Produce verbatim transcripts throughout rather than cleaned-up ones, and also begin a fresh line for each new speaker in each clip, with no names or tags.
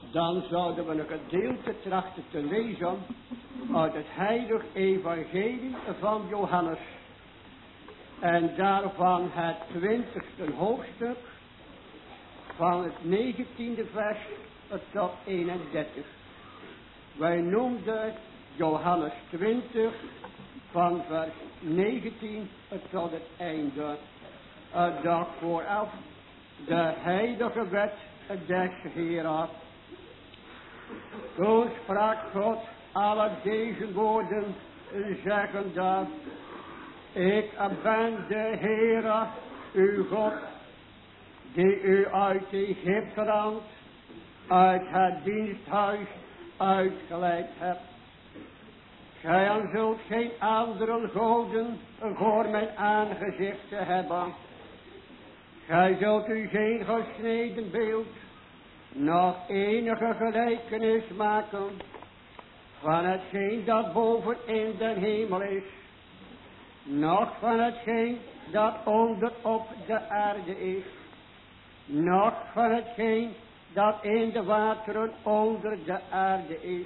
Dan zouden we een gedeelte trachten te lezen uit het heilig evangelie van Johannes. En daarvan het twintigste hoofdstuk van het negentiende vers tot eenendertig. Wij noemden Johannes twintig van vers negentien tot het einde. Het dag vooraf de heilige wet des Heeren. Toen sprak God alle deze woorden, zeggende: Ik ben de Heere, uw God, die u uit Egypteland, uit het diensthuis uitgeleid hebt. Gij zult geen andere goden voor mijn aangezicht hebben. Gij zult u geen gesneden beeld, nog enige gelijkenis maken van hetgeen dat boven in de hemel is, nog van hetgeen dat onder op de aarde is, nog van hetgeen dat in de wateren onder de aarde is.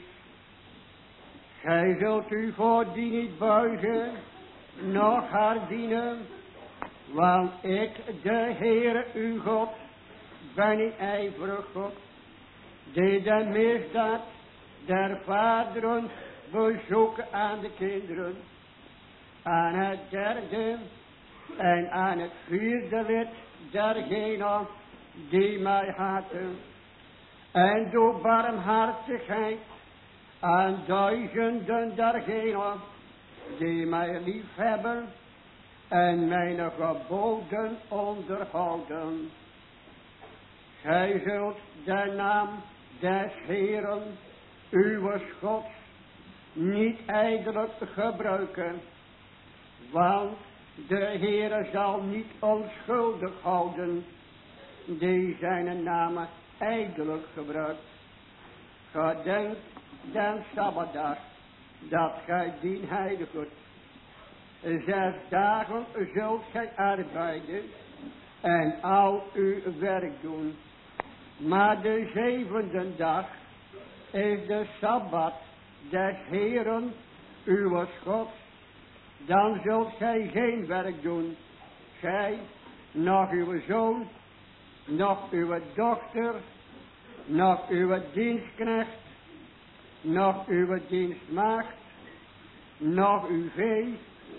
Gij zult u voor die niet buigen, noch haar dienen, want ik, de Heere uw God, ben een ijverig God, die de misdaad der vaderen bezoeken aan de kinderen, aan het derde en aan het vierde lid dergenen die mij haten, en door barmhartigheid aan duizenden dergenen die mij lief hebben en mijn geboden onderhouden. Gij zult de naam des Heeren, uw Gods, niet ijdelijk gebruiken, want de Heere zal niet onschuldig houden die zijn naam ijdelijk gebruikt. Gedenk den Sabbatdag, dat gij dien heiligt. Zes dagen zult gij arbeiden en al uw werk doen. Maar de zevende dag is de Sabbat des Heeren, uw Gods. Dan zult gij geen werk doen, gij, nog uw zoon, nog uw dochter, nog uw dienstknecht, nog uw dienstmaagd, nog uw vee,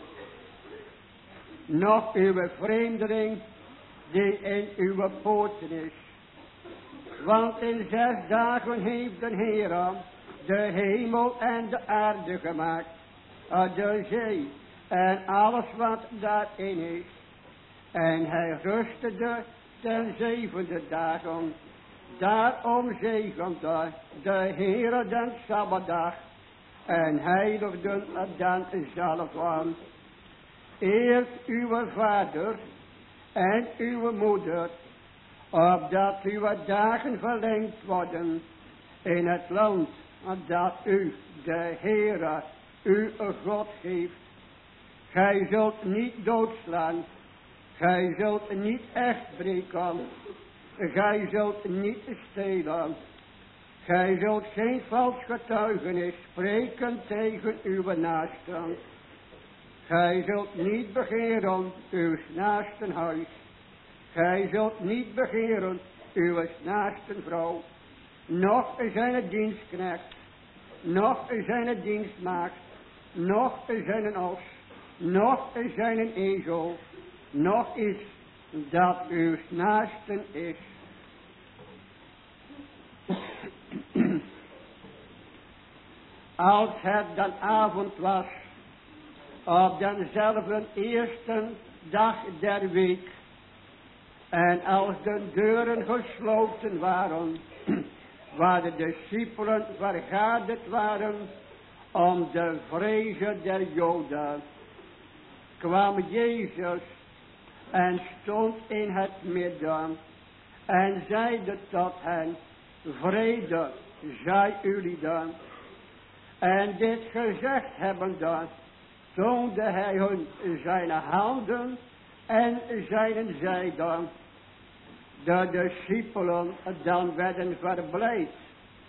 nog uw vreemdeling die in uw poorten is. Want in zes dagen heeft de Heere de hemel en de aarde gemaakt, de zee en alles wat daarin is. En hij rustte ten zevende dagen. Daarom zegende de Heere den Sabbatdag en heiligde dan zelf aan. Eert uw vader en uw moeder, opdat uw dagen verlengd worden in het land dat u, de Heere, uw God geeft. Gij zult niet doodslaan, gij zult niet echt breken, gij zult niet stelen, gij zult geen vals getuigenis spreken tegen uw naasten. Gij zult niet begeren uw naasten huis, gij zult niet begeren uw naasten vrouw, noch zijn dienstknecht, noch zijn dienstmaagd, noch zijn os, noch zijn ezel, noch iets dat uw naasten is. Als het dan avond was, op denzelfde eerste dag der week, en als de deuren gesloten waren, waar de discipelen vergaderd waren om de vrezen der Joden, kwam Jezus en stond in het midden en zeide tot hen: vrede zij jullie dan. En dit gezegd hebbende, toonde hij hun zijn handen en zijn zijden. De discipelen dan werden verblijd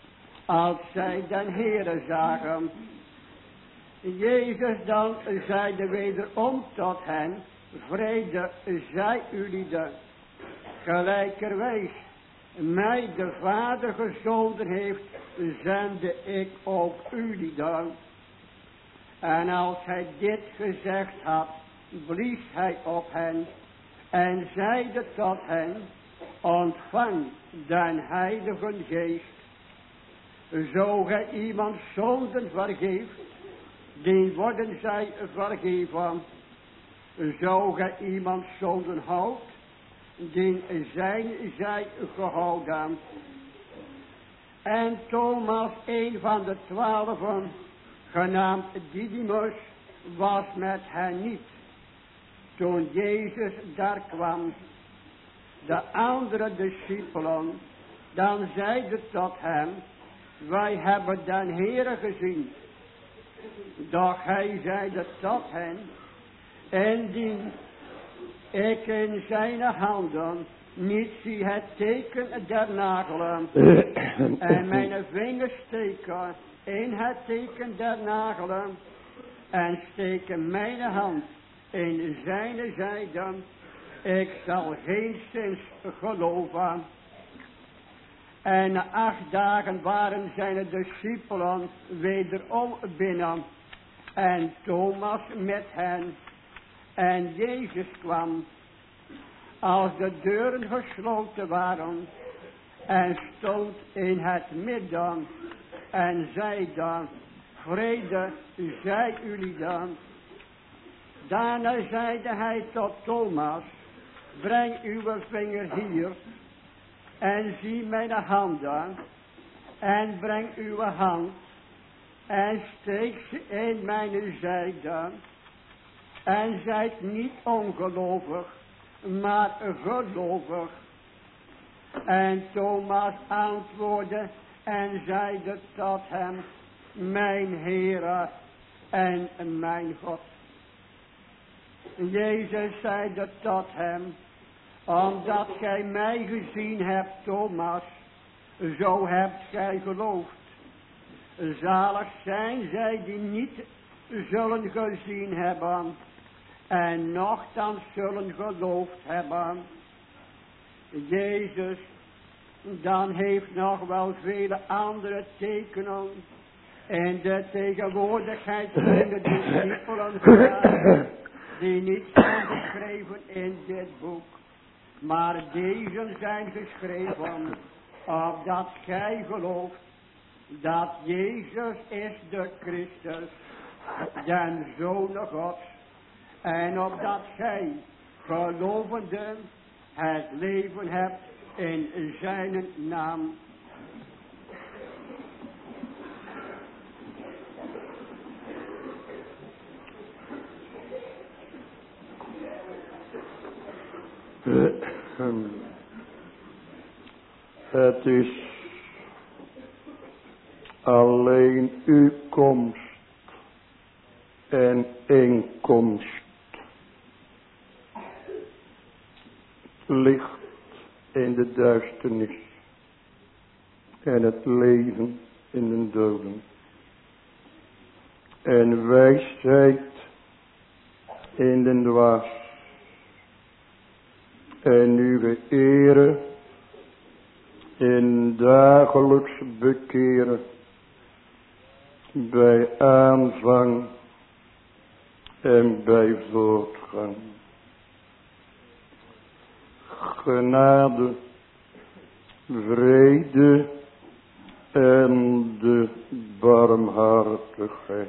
als zij den Heere zagen. Jezus dan zeide wederom tot hen, vrede zij ulieden, gelijkerwijs mij de Vader gezonden heeft, zende ik ook ulieden. En als hij dit gezegd had, blies hij op hen en zeide tot hen, ontvang den Heiligen Geest. Zo gij iemand zonden vergeeft, die worden zij vergeven. Zo gij iemand zonden houdt, die zijn zij gehouden. En Thomas, een van de twaalfen, genaamd Didymus, was met hen niet, toen Jezus daar kwam. De andere discipelen dan zeiden tot hem, wij hebben den Heere gezien. Doch hij zeide tot hen, indien ik in zijn handen niet zie het teken der nagelen en mijn vingers steken in het teken der nagelen en steken mijn hand in zijn zijde, ik zal geenszins geloven. En na acht dagen waren zijn discipelen wederom binnen en Thomas met hen. En Jezus kwam, als de deuren gesloten waren, en stond in het midden en zeide, vrede zij ulieden. Daarna zeide hij tot Thomas, breng uw vinger hier en zie mijn handen en breng uw hand en steek ze in mijn zijde en zijt niet ongelovig, maar gelovig. En Thomas antwoordde en zeide tot hem, mijn Heere en mijn God. Jezus zeide tot hem, omdat gij mij gezien hebt, Thomas, zo hebt gij geloofd. Zalig zijn zij die niet zullen gezien hebben en nochtans zullen geloofd hebben. Jezus dan heeft nog wel vele andere tekenen in de tegenwoordigheid van de discipelen gedaan, die niet zijn geschreven in dit boek. Maar deze zijn geschreven, opdat gij gelooft dat Jezus is de Christus, den Zoon Gods, en opdat gij gelovende het leven hebt in zijn naam.
Het is alleen uw komst en inkomst, licht in de duisternis en het leven in de doden en wijsheid in de dwaas en uw ere in dagelijks bekeren bij aanvang en bij voortgang. Genade, vrede en de barmhartigheid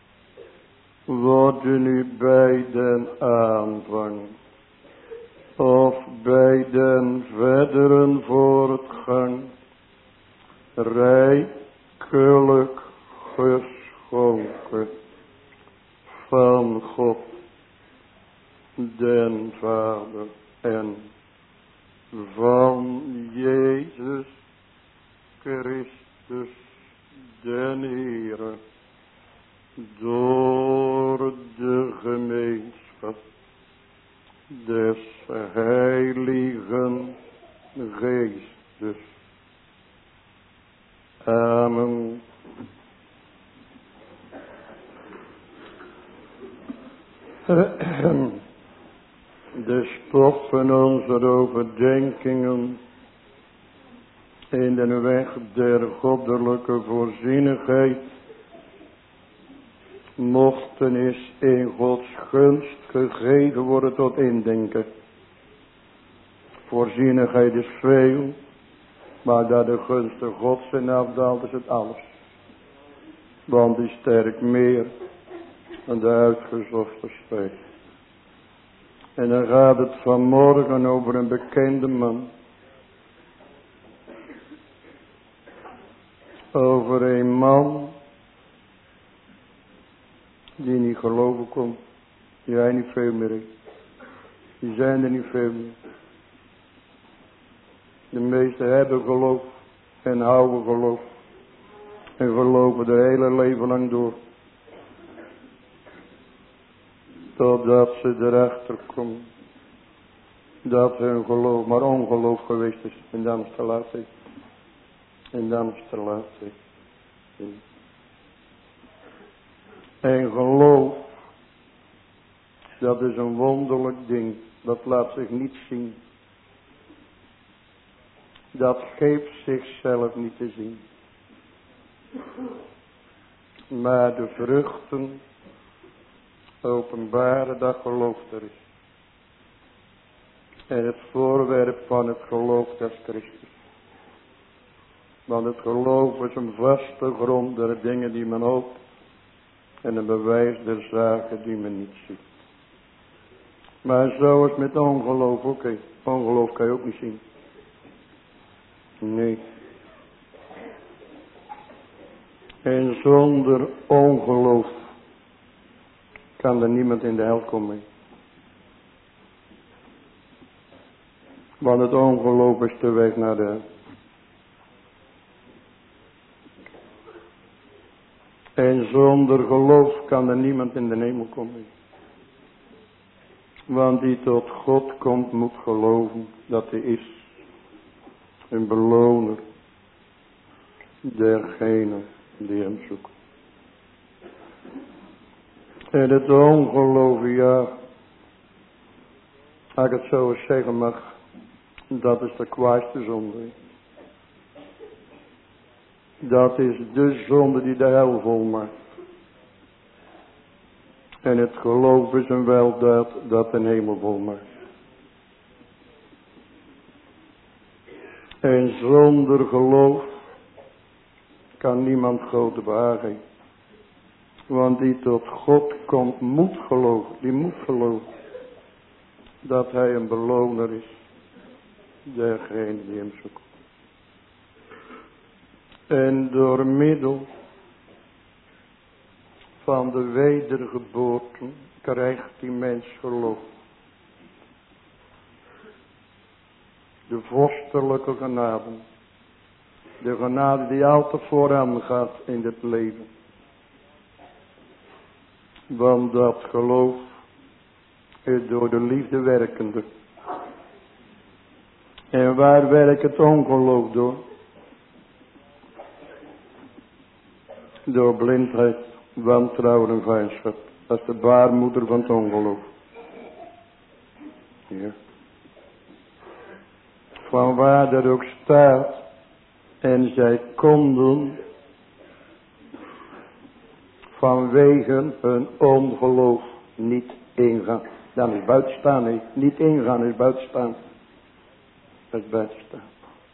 worden u bij den aanvang of bij den verderen voortgang rijkelijk geschonken van God den Vader en van Jezus Christus den Heere, door de gemeenschap des Heiligen Geestes. Amen. stoppen onze overdenkingen in de weg der goddelijke voorzienigheid, mochten is in Gods gunst gegeven worden tot indenken. Voorzienigheid is veel, maar daar de gunst Gods in afdaalt is het alles. Want die sterkt meer dan de uitgezochte spijt. En dan gaat het vanmorgen over een bekende man. Over een man die niet geloven kon. Die hij niet veel meer heeft. Die zijn er niet veel meer. De meesten hebben geloof en houden geloof. En geloven de hele leven lang door. Totdat ze erachter komen. Dat hun geloof maar ongeloof geweest is. En dan is het te laat. En dan is het te laat. En geloof. Dat is een wonderlijk ding. Dat laat zich niet zien. Dat geeft zichzelf niet te zien. Maar de vruchten openbaren dat geloof er is. En het voorwerp van het geloof dat is Christus. Want het geloof is een vaste grond der dingen die men hoopt. En een bewijs der zaken die men niet ziet. Maar zo is met ongeloof ook. Okay. Ongeloof kan je ook niet zien. Nee. En zonder ongeloof kan er niemand in de hel komen. Want het ongeloof is de weg naar de hel. En zonder geloof kan er niemand in de hemel komen. Want die tot God komt moet geloven dat hij is. Een beloner dergene die hem zoeken. En het ongeloof, ja, als ik het zo eens zeggen mag, dat is de kwaadste zonde. Dat is de zonde die de hel volmaakt. En het geloof is een weldaad dat een hemel volmaakt. En zonder geloof kan niemand God behagen. Want die tot God komt moet geloven. Die moet geloven. Dat hij een beloner is. Dergene die hem zoekt. En door middel van de wedergeboorte krijgt die mens geloof. De vorstelijke genade. De genade die altijd vooraan gaat in het leven. Want dat geloof is door de liefde werkende. En waar werkt het ongeloof door? Door blindheid, wantrouwen en vijandschap. Dat is de baarmoeder van het ongeloof. Ja. Van waar dat ook staat. En zij konden vanwege hun ongeloof niet ingaan. Dan is buitenstaan. Nee. Niet ingaan is buitenstaan. Dat is buitenstaan.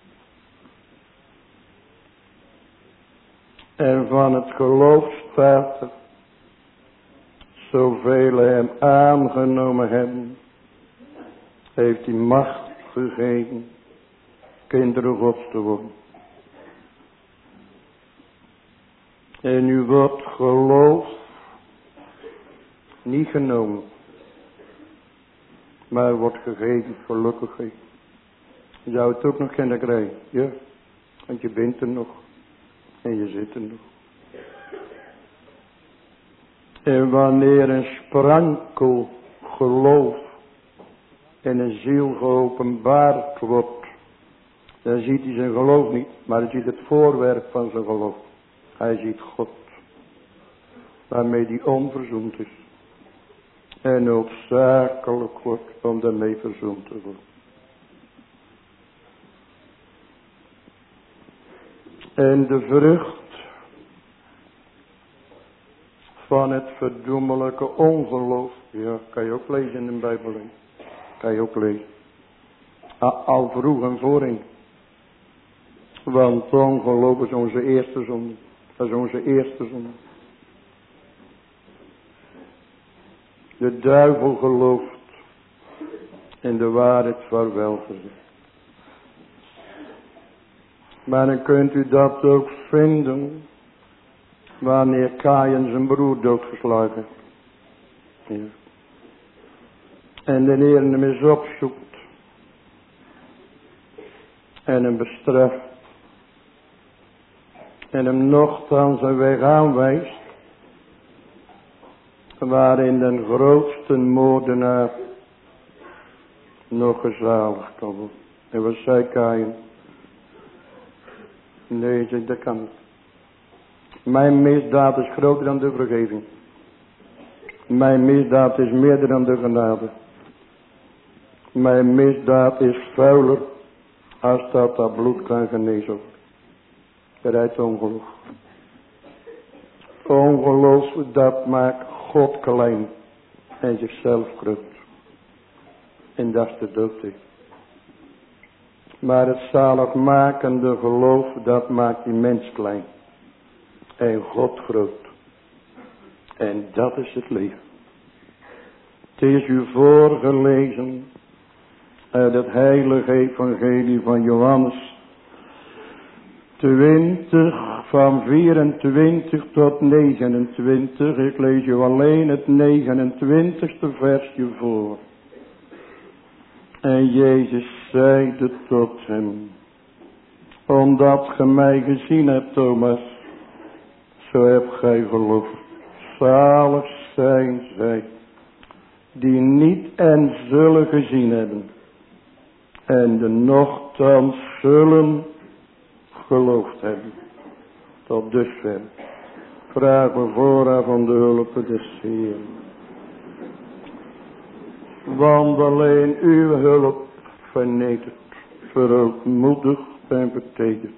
En van het geloof staat er. Zoveel hem aangenomen hebben. Heeft hij macht gegeven. Kinderen Gods te worden. En nu wordt geloof niet genomen. Maar wordt gegeven gelukkig. Je zou het ook nog kunnen krijgen. Ja. Want je bent er nog. En je zit er nog. En wanneer een sprankel geloof in een ziel geopenbaard wordt. Dan ziet hij zijn geloof niet. Maar hij ziet het voorwerp van zijn geloof. Hij ziet God. Waarmee hij onverzoend is. En noodzakelijk wordt om daarmee verzoend te worden. En de vrucht van het verdoemelijke ongeloof. Ja, kan je ook lezen in de Bijbel. Kan je ook lezen. Al vroeg en voorin. Want ongeloof is onze eerste zonde. Dat is onze eerste zonde. De duivel gelooft in de waarheid vaarwel gezegd. Maar dan kunt u dat ook vinden wanneer Kaïn zijn broer doodgeslagen heeft. Ja. En de Heer hem eens opzoekt en hem bestraft en hem nochtans zijn weg aanwijst, waarin de grootste moordenaar nog gezaligd kan worden. En wat zei Kaïn? Nee, zeg, dat kan niet. Mijn misdaad is groter dan de vergeving. Mijn misdaad is meerder dan de genade. Mijn misdaad is vuiler als dat dat bloed kan genezen. Bereid ongeloof. Ongeloof, dat maakt God klein en zichzelf groot. En dat is de dood. Maar het zaligmakende geloof, dat maakt die mens klein. En God groot. En dat is het leven. Het is u voorgelezen uit het heilige evangelie van Johannes. twintig, van vierentwintig tot negenentwintig. Ik lees u alleen het negenentwintigste versje voor. En Jezus zeide tot hem: omdat ge mij gezien hebt, Thomas, zo hebt gij geloof. Zalig zijn zij die niet en zullen gezien hebben, en de nochtans zullen geloofd hebben. Tot dusver vragen we vooraf om de hulp des Heeren. Want alleen uw hulp vernedert, verootmoedigt en betekent.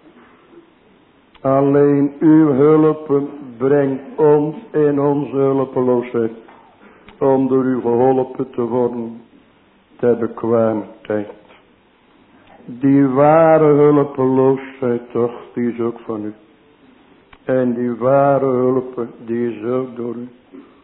Alleen uw hulp brengt ons in onze hulpeloosheid, om door u geholpen te worden ter bekwame tijd. Die ware hulpeloosheid toch, die is ook van u. En die ware hulp, die is ook door u.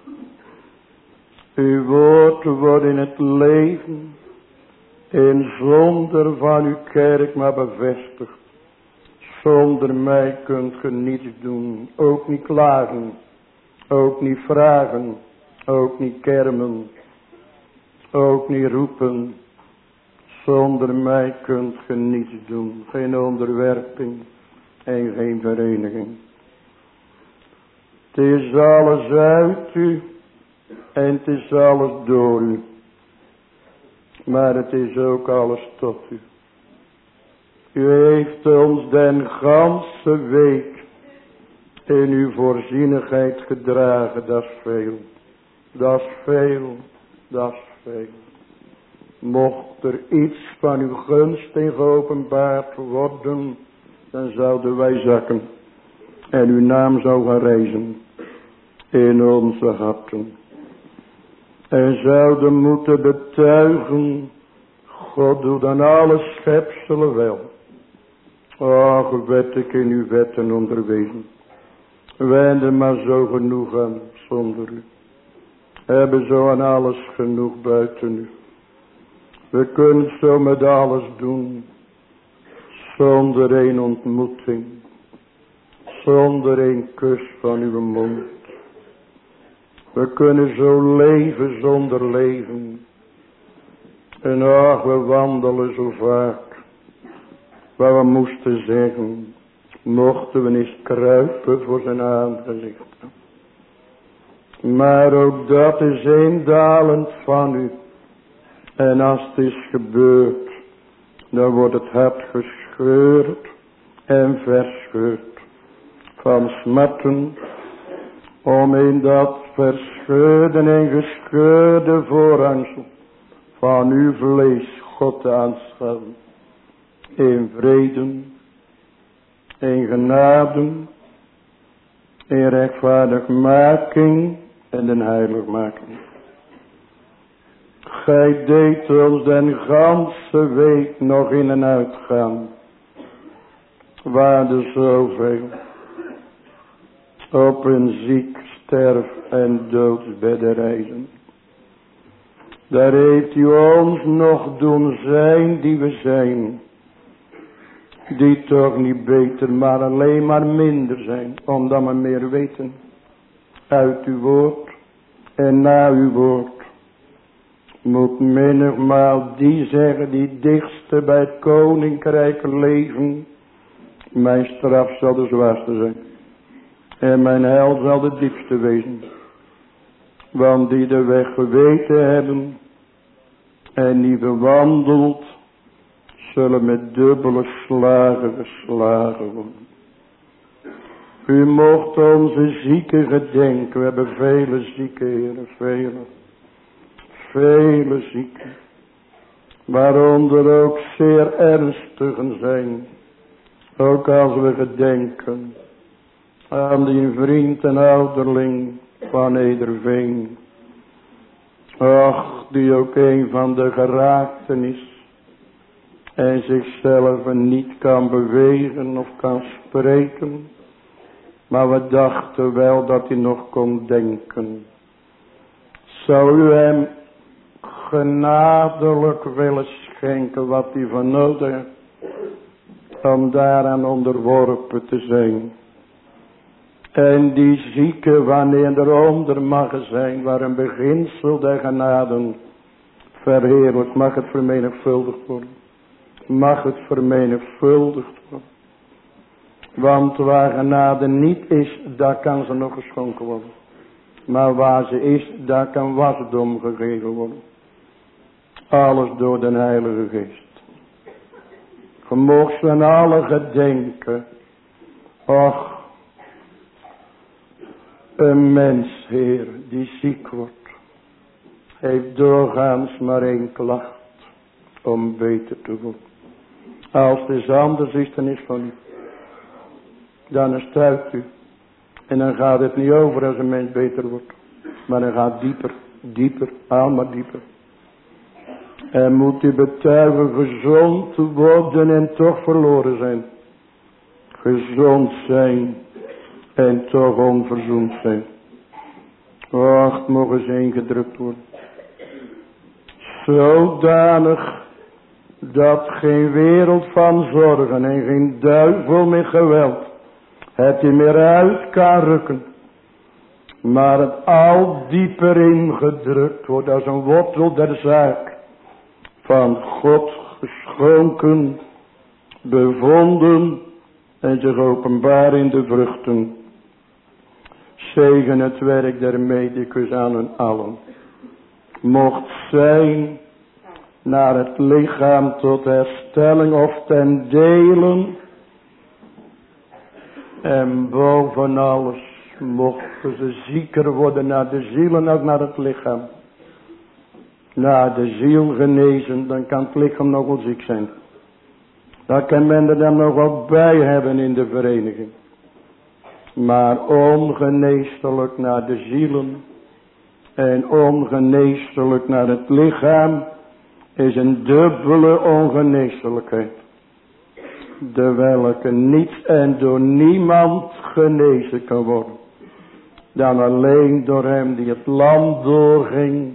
Uw woord wordt in het leven, in zonder van uw kerk maar bevestigd. Zonder mij kunt ge niets doen, ook niet klagen, ook niet vragen, ook niet kermen, ook niet roepen. Zonder mij kunt ge niets doen, geen onderwerping en geen vereniging. Het is alles uit u en het is alles door u, maar het is ook alles tot u. U heeft ons den ganse week in uw voorzienigheid gedragen. Dat is veel. Dat is veel. Dat is veel. Mocht er iets van uw gunst in geopenbaard worden, dan zouden wij zakken. En uw naam zou gaan reizen in onze harten. En zouden moeten betuigen, God doet aan alle schepselen wel. Och, werd ik in uw wetten onderwezen. Wenden maar zo genoeg aan zonder u. Hebben zo aan alles genoeg buiten u. We kunnen zo met alles doen. Zonder een ontmoeting. Zonder een kus van uw mond. We kunnen zo leven zonder leven. En ach, we wandelen zo vaak. Waar we moesten zeggen, mochten we eens kruipen voor zijn aangezicht. Maar ook dat is eendalend van u. En als het is gebeurd, dan wordt het hart gescheurd en verscheurd van smarten, om in dat verscheurde en gescheurde voorhangsel van uw vlees, God, te aanschouwen. In vrede, in genade, in rechtvaardigmaking en in heiligmaking. Gij deed ons den ganse week nog in en uitgaan. Waarde zoveel op een ziek, sterf en doodsbedden reizen. Daar heeft u ons nog doen zijn die we zijn. Die toch niet beter, maar alleen maar minder zijn. Omdat we meer weten. Uit uw woord en na uw woord. Moet menigmaal die zeggen die dichtste bij het koninkrijk leven. Mijn straf zal de zwaarste zijn. En mijn heil zal de diepste wezen. Want die de weg geweten hebben. En die bewandeld. Zullen met dubbele slagen geslagen worden. U mocht onze zieken gedenken. We hebben vele zieken, heren, vele. Vele zieken. Waaronder ook zeer ernstigen zijn. Ook als we gedenken aan die vriend en ouderling van Ederveen. Ach, die ook een van de geraakten is. En zichzelf niet kan bewegen of kan spreken. Maar we dachten wel dat hij nog kon denken. Zou u hem genadelijk willen schenken wat hij van nodig heeft. Om daaraan onderworpen te zijn. En die zieke wanneer eronder mag zijn. Waar een beginsel der genaden verheerlijkt. Mag het vermenigvuldigd worden. Mag het vermenigvuldigd worden. Want waar genade niet is, daar kan ze nog geschonken worden. Maar waar ze is, daar kan wasdom gegeven worden. Alles door de Heilige Geest. Je mocht van alle gedenken. Och, een mens, Heer, die ziek wordt. Heeft doorgaans maar één klacht. Om beter te worden. Als het is anders is, dan is het van u. Dan stuit u. En dan gaat het niet over als een mens beter wordt. Maar dan gaat dieper, dieper, allemaal dieper. En moet u betuigen gezond worden en toch verloren zijn. Gezond zijn en toch onverzoend zijn. Och, het mogen ze ingedrukt worden. Zodanig dat geen wereld van zorgen en geen duivel met geweld het er meer uit kan rukken. Maar het al dieper ingedrukt wordt als een wortel der zaak. Van God geschonken, bevonden en zich openbaar in de vruchten. Zegen het werk der medicus aan hun allen. Mocht zijn naar het lichaam tot herstelling of ten delen. En boven alles mochten ze zieker worden naar de ziel en ook naar het lichaam. Naar de ziel genezen, dan kan het lichaam nog wel ziek zijn. Dan kan men er dan nog wel bij hebben in de vereniging. Maar ongeneeslijk naar de zielen en ongeneeslijk naar het lichaam is een dubbele ongeneeslijkheid. De welke niet en door niemand genezen kan worden. Dan alleen door hem die het land doorging.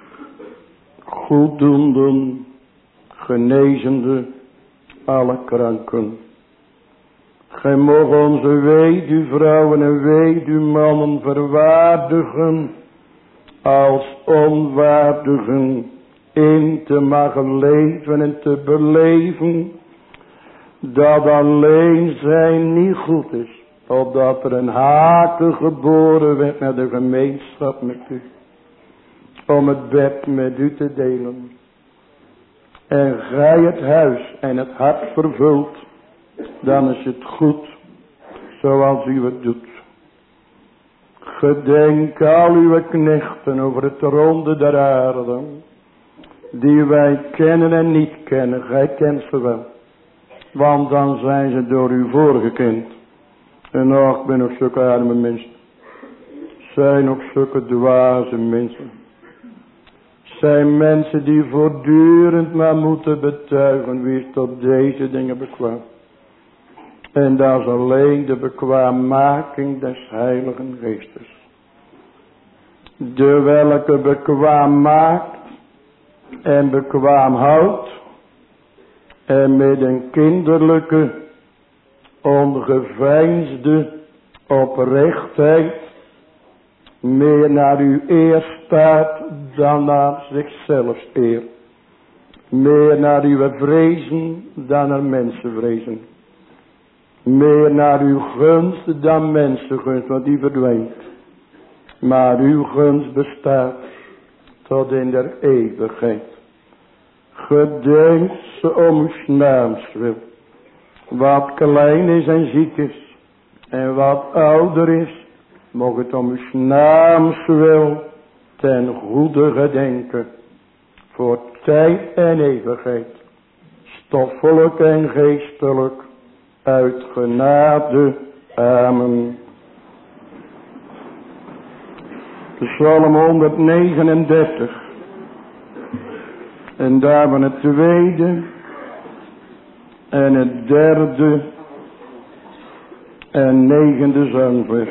Goeddoende, genezende, alle kranken. Gij mocht onze weduwvrouwen en weduwmannen verwaardigen. Als onwaardigen in te mogen leven en te beleven. Dat alleen zijn niet goed is. Opdat er een haken geboren werd naar de gemeenschap met u. Om het bed met u te delen. En gij het huis en het hart vervult. Dan is het goed zoals u het doet. Gedenk al uw knechten over het ronde der aarde, die wij kennen en niet kennen. Gij kent ze wel, want dan zijn ze door u voorgekend. En nog, ik ben nog zulke arme mensen. Zijn ook zulke dwaze mensen. Zijn mensen die voortdurend maar moeten betuigen wie is tot deze dingen bekwaam. En dat is alleen de bekwaammaking des Heiligen Geestes. De welke bekwaam maakt en bekwaam houdt. En met een kinderlijke, ongeveinsde oprechtheid meer naar uw eer staat dan naar zichzelf eer. Meer naar uw vrezen dan naar mensenvrezen. Meer naar uw gunst dan mensengunst, want die verdwijnt. Maar uw gunst bestaat tot in der eeuwigheid. Gedenk ze om uw naams wil. Wat klein is en ziek is. En wat ouder is. Mocht het om uw naams wil ten goede gedenken. Voor tijd en eeuwigheid. Stoffelijk en geestelijk. Uit genade. Amen. Psalm honderdnegenendertig. En daarvan het tweede. En het derde. En negende zangvers.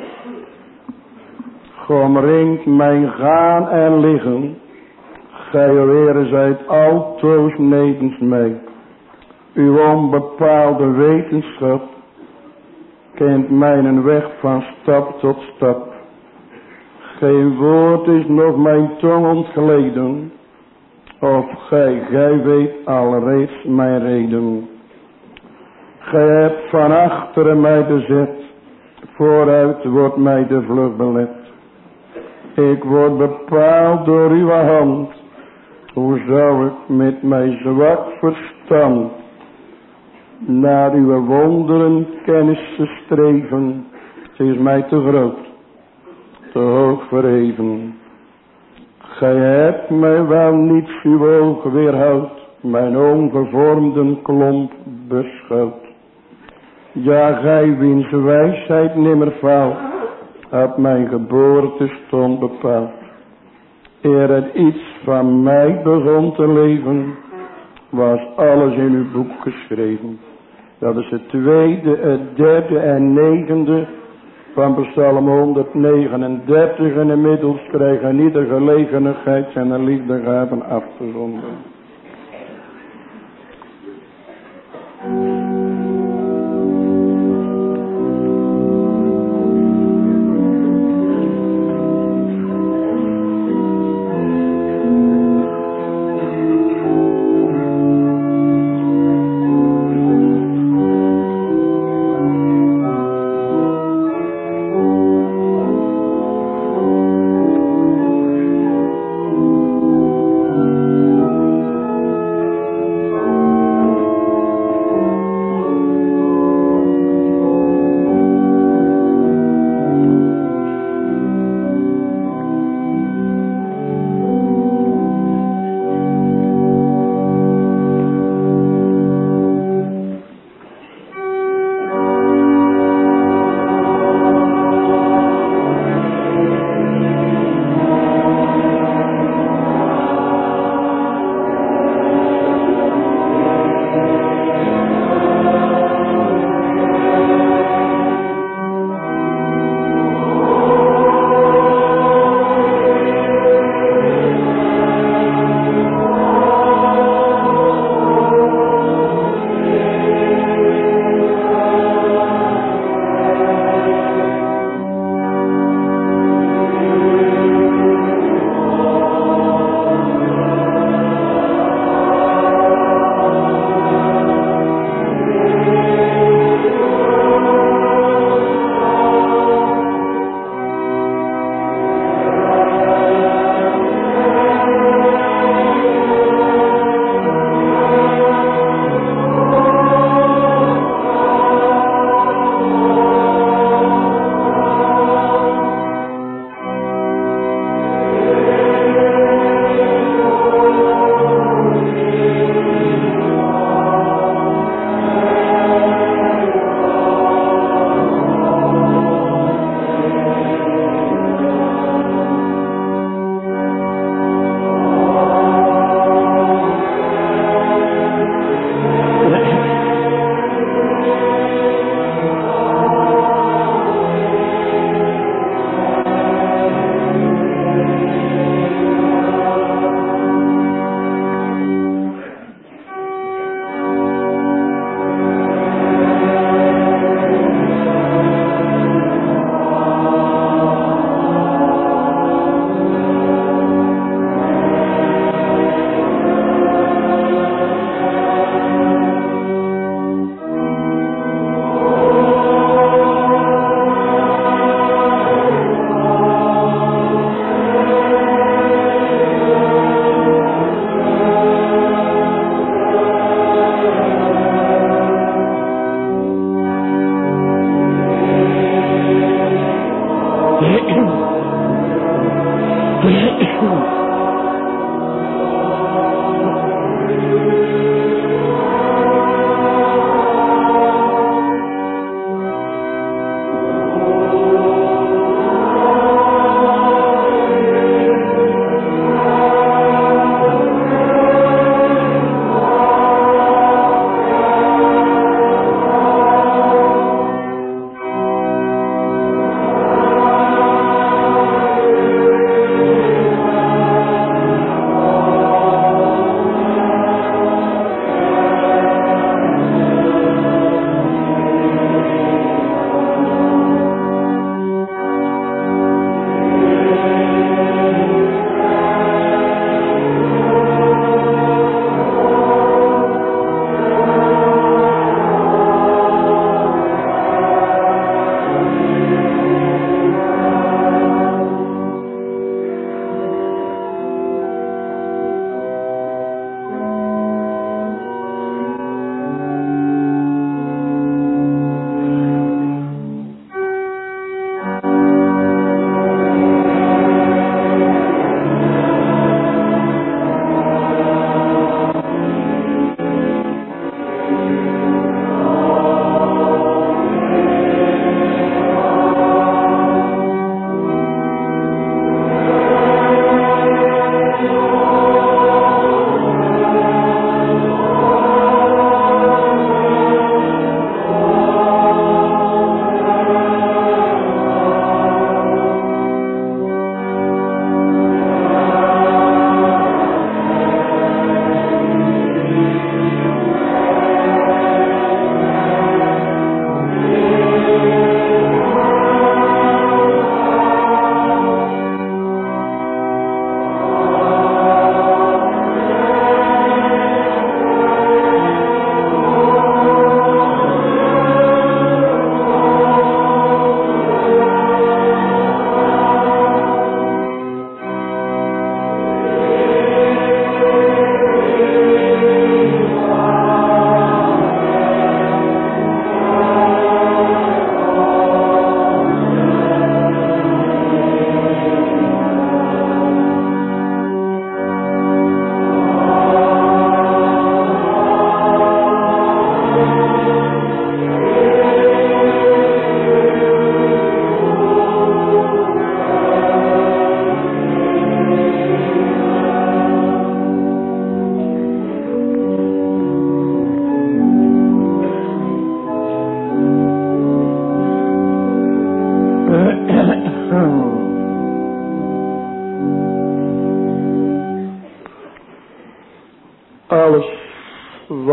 Omringt mijn gaan en liggen. Gij weren zijt altoos nevens mij. Uw onbepaalde wetenschap kent mijn weg van stap tot stap. Geen woord is nog mijn tong ontgleden. Of gij, gij weet alreeds mijn reden. Gij hebt van achteren mij bezet. Vooruit wordt mij de vlucht belet. Ik word bepaald door uw hand. Hoe zou ik met mijn zwak verstand naar uw wonderen kennis te streven? Ze is mij te groot, te hoog verheven. Gij hebt mij wel niet uw oog weerhoudt, mijn ongevormden klomp beschouwt. Ja, gij wiens wijsheid nimmer faalt, had mijn geboorte stond bepaald. Eer het iets van mij begon te leven, was alles in uw boek geschreven. Dat is het tweede, het derde en negende van Psalm honderdnegenendertig. En inmiddels krijgen ieder gelegenheid zijn liefdegaven af te zonden.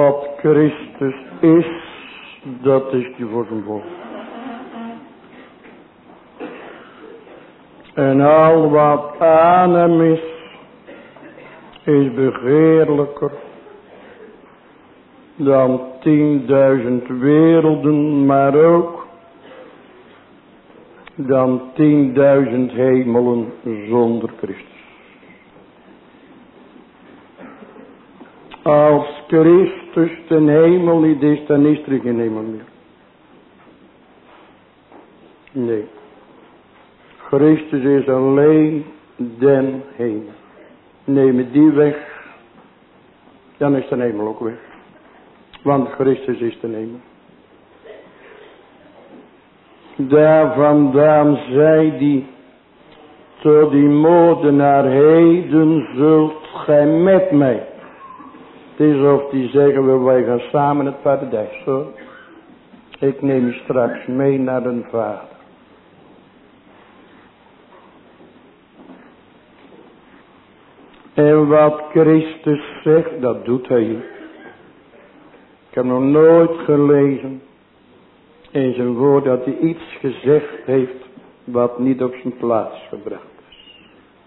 wat Christus is, dat is die voor zijn volk. En al wat aan hem is, is begeerlijker dan tienduizend werelden, maar ook dan tienduizend hemelen zonder Christus. Als Christus ten hemel niet is, dan is er geen hemel meer. Nee. Christus is alleen den hemel. Neem die weg, dan is de hemel ook weg. Want Christus is de hemel. Daar vandaan zei die tot die moordenaar, heden zult gij met mij. Het is of die zeggen we, wij gaan samen het paradijs, hoor. Ik neem je straks mee naar een vader. En wat Christus zegt, dat doet hij. Ik heb nog nooit gelezen in zijn woord dat hij iets gezegd heeft wat niet op zijn plaats gebracht is.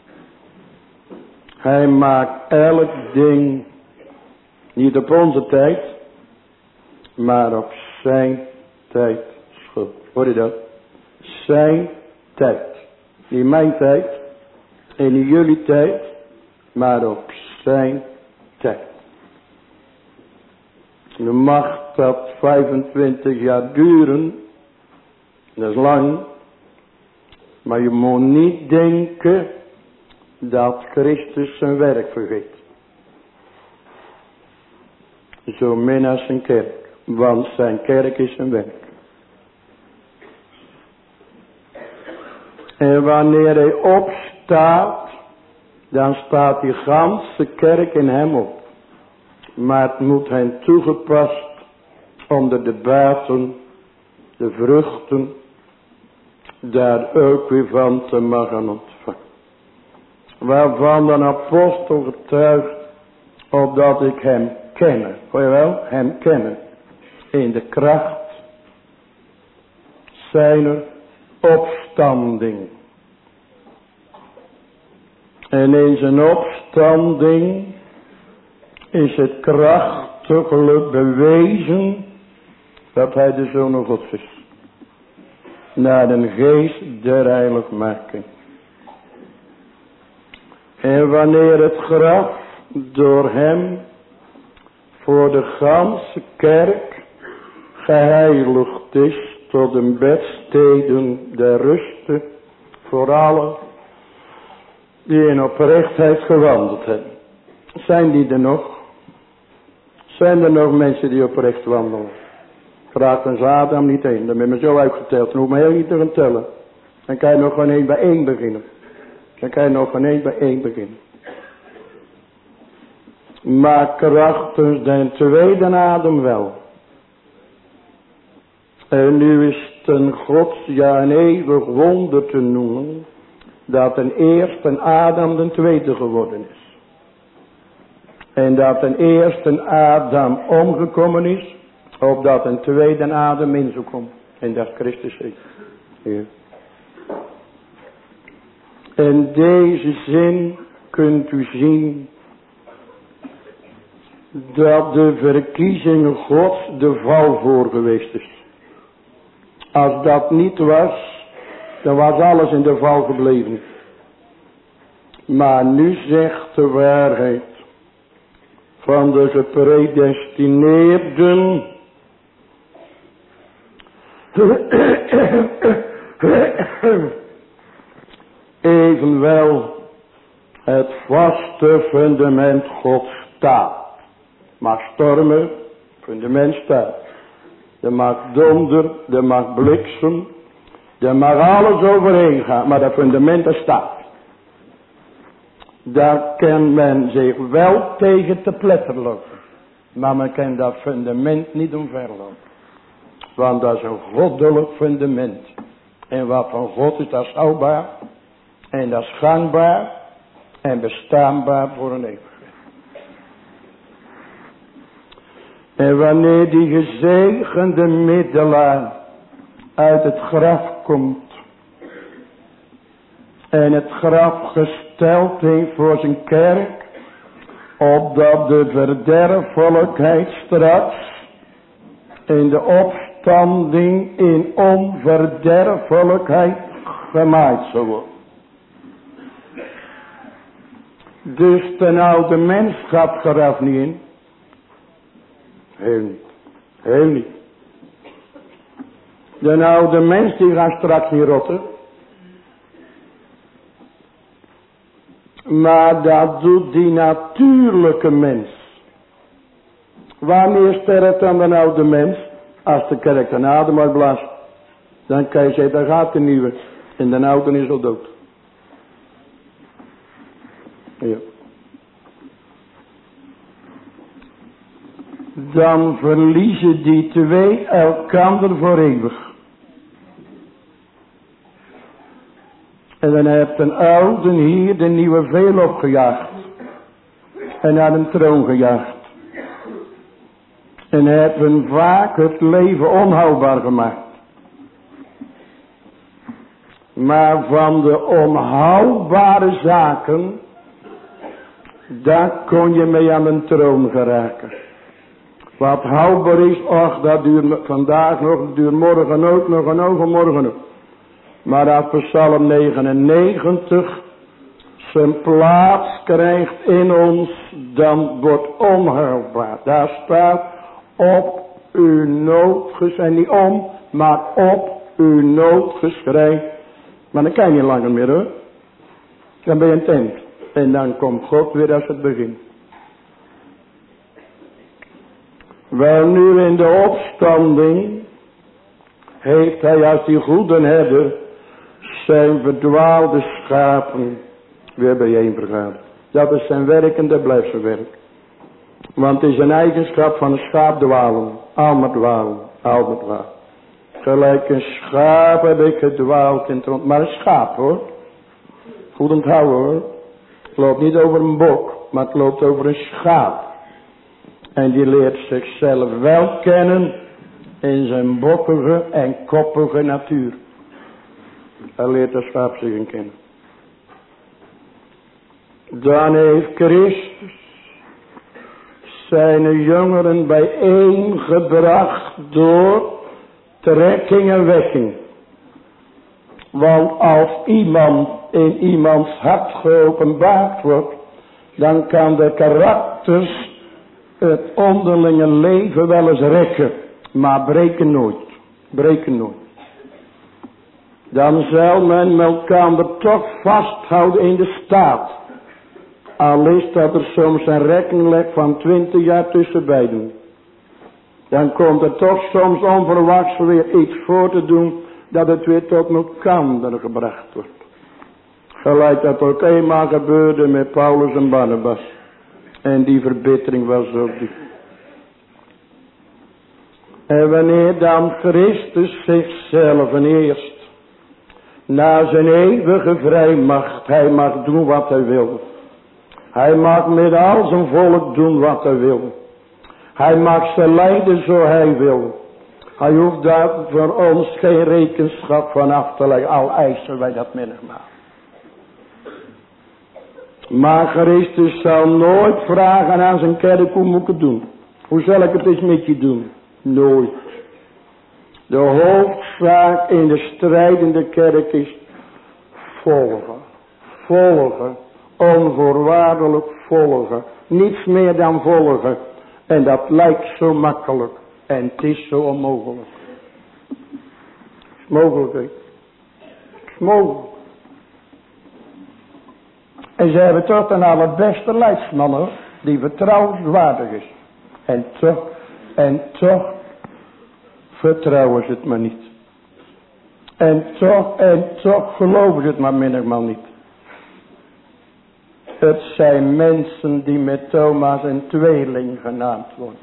Hij maakt elk ding niet op onze tijd, maar op zijn tijd schuld. Hoor je dat? Zijn tijd. Niet mijn tijd en niet jullie tijd, maar op zijn tijd. Nu mag dat vijfentwintig jaar duren. Dat is lang. Maar je moet niet denken dat Christus zijn werk vergeet. Zo min als zijn kerk. Want zijn kerk is zijn werk. En wanneer hij opstaat, dan staat die ganse kerk in hem op. Maar het moet hen toegepast onder de baten, de vruchten, daar ook weer van te mogen ontvangen. Waarvan de apostel getuigt, opdat ik hem kenne. Hoor je wel? Hem kennen. In de kracht zijner opstanding. En in zijn opstanding is het krachtiglijk bewezen dat hij de Zoon Gods is. Naar de geest der heiligmaking. En wanneer het graf door hem voor de ganse kerk geheiligd is tot een bedsteden der ruste voor allen die in oprechtheid gewandeld hebben. Zijn die er nog? Zijn er nog mensen die oprecht wandelen? Vraagt ons Adam niet heen. Dan ben je zo uitgeteld. Dan hoef je heel niet te gaan tellen. Dan kan je nog gewoon één bij één beginnen. Dan kan je nog gewoon één bij één beginnen. Maar krachtens den tweede Adam wel. En nu is het een Gods, ja een eeuwig wonder te noemen, dat een eerste Adam de tweede geworden is. En dat een eerste Adam omgekomen is, opdat een tweede Adam in zou komen. En dat is Christus is. Ja. In deze zin kunt u zien dat de verkiezing Gods de val voor geweest is. Als dat niet was, dan was alles in de val gebleven. Maar nu zegt de waarheid van de gepredestineerden evenwel het vaste fundament God staat. Mag stormen, fundament staat. Er mag donder, er mag bliksem, er mag alles overheen gaan, maar dat fundament er staat. Daar kan men zich wel tegen te pletter lopen, maar men kan dat fundament niet omverlopen. Want dat is een goddelijk fundament. En wat van God is, dat is houdbaar. En dat is gangbaar. En bestaanbaar voor een eeuwigheid. En wanneer die gezegende middelaar uit het graf komt. En het graf gesteld heeft voor zijn kerk. Opdat de verderfelijkheid straks in de opstanding in onverderfelijkheid gemaaid zal worden. Dus de oude mens gaat graf niet in. Heel niet. Heel niet. De oude mens die gaat straks niet rotten. Maar dat doet die natuurlijke mens. Wanneer sterft dan de oude mens? Als de kerk de adem uitblaast. Dan kan je zeggen, daar gaat de nieuwe. En de oude is al dood. Ja. Dan verliezen die twee elkander voor eeuwig. En dan heeft een oude hier de nieuwe veel opgejaagd. En naar een troon gejaagd. En heeft hem vaak het leven onhoudbaar gemaakt. Maar van de onhoudbare zaken, daar kon je mee aan een troon geraken. Wat houdbaar is, och, dat duurt vandaag nog, dat duurt morgen ook nog en overmorgen ook. Maar als Psalm negenennegentig zijn plaats krijgt in ons, dan wordt onhoudbaar. Daar staat op uw nood geschreven, niet om, maar op uw nood geschreven. Maar dan kan je niet langer meer hoor. Dan ben je een tent. En dan komt God weer als het begint. Wel nu in de opstanding heeft hij als die goede herder zijn verdwaalde schapen weer bijeen vergaderd. Dat is zijn werk en dat blijft zijn werk. Want het is een eigenschap van een schaap dwalen. Allemaal dwalen. Allemaal dwalen. Gelijk een schaap heb ik gedwaald in het rond. Maar een schaap hoor. Goed onthouden hoor. Het loopt niet over een bok. Maar het loopt over een schaap. En die leert zichzelf wel kennen. In zijn bokkige en koppige natuur. Hij leert de schaap zich kennen. Dan heeft Christus zijn jongeren bijeengebracht door trekking en wekking. Want als iemand in iemands hart geopenbaard wordt, dan kan de karakters het onderlinge leven wel eens rekken, maar breken nooit. Breken nooit. Dan zal men elkaar toch vasthouden in de staat. Al is dat er soms een rekkenleg van twintig jaar tussen beiden. Dan komt er toch soms onverwachts weer iets voor te doen, dat het weer tot elkaar gebracht wordt. Gelijk dat ook eenmaal gebeurde met Paulus en Barnabas. En die verbittering was zo diep. En wanneer dan Christus zichzelf eerst na zijn eeuwige vrijmacht, hij mag doen wat hij wil. Hij mag met al zijn volk doen wat hij wil. Hij mag ze leiden zo hij wil. Hij hoeft daar voor ons geen rekenschap van af te leggen, al eisen wij dat menigmaal. Maar Christus zal nooit vragen aan zijn kerk, hoe moet ik het doen? Hoe zal ik het eens met je doen? Nooit. De hoofdzaak in de strijdende kerk is volgen. Volgen. Onvoorwaardelijk volgen. Niets meer dan volgen. En dat lijkt zo makkelijk. En het is zo onmogelijk. Het is mogelijk. Het is mogelijk. En ze hebben toch een allerbeste leidsman hoor. Die vertrouwenswaardig is. En toch. En toch. Vertrouwen ze het maar niet. En toch. En toch geloven ze het maar menigmaal niet. Het zijn mensen die met Thomas een tweeling genaamd worden.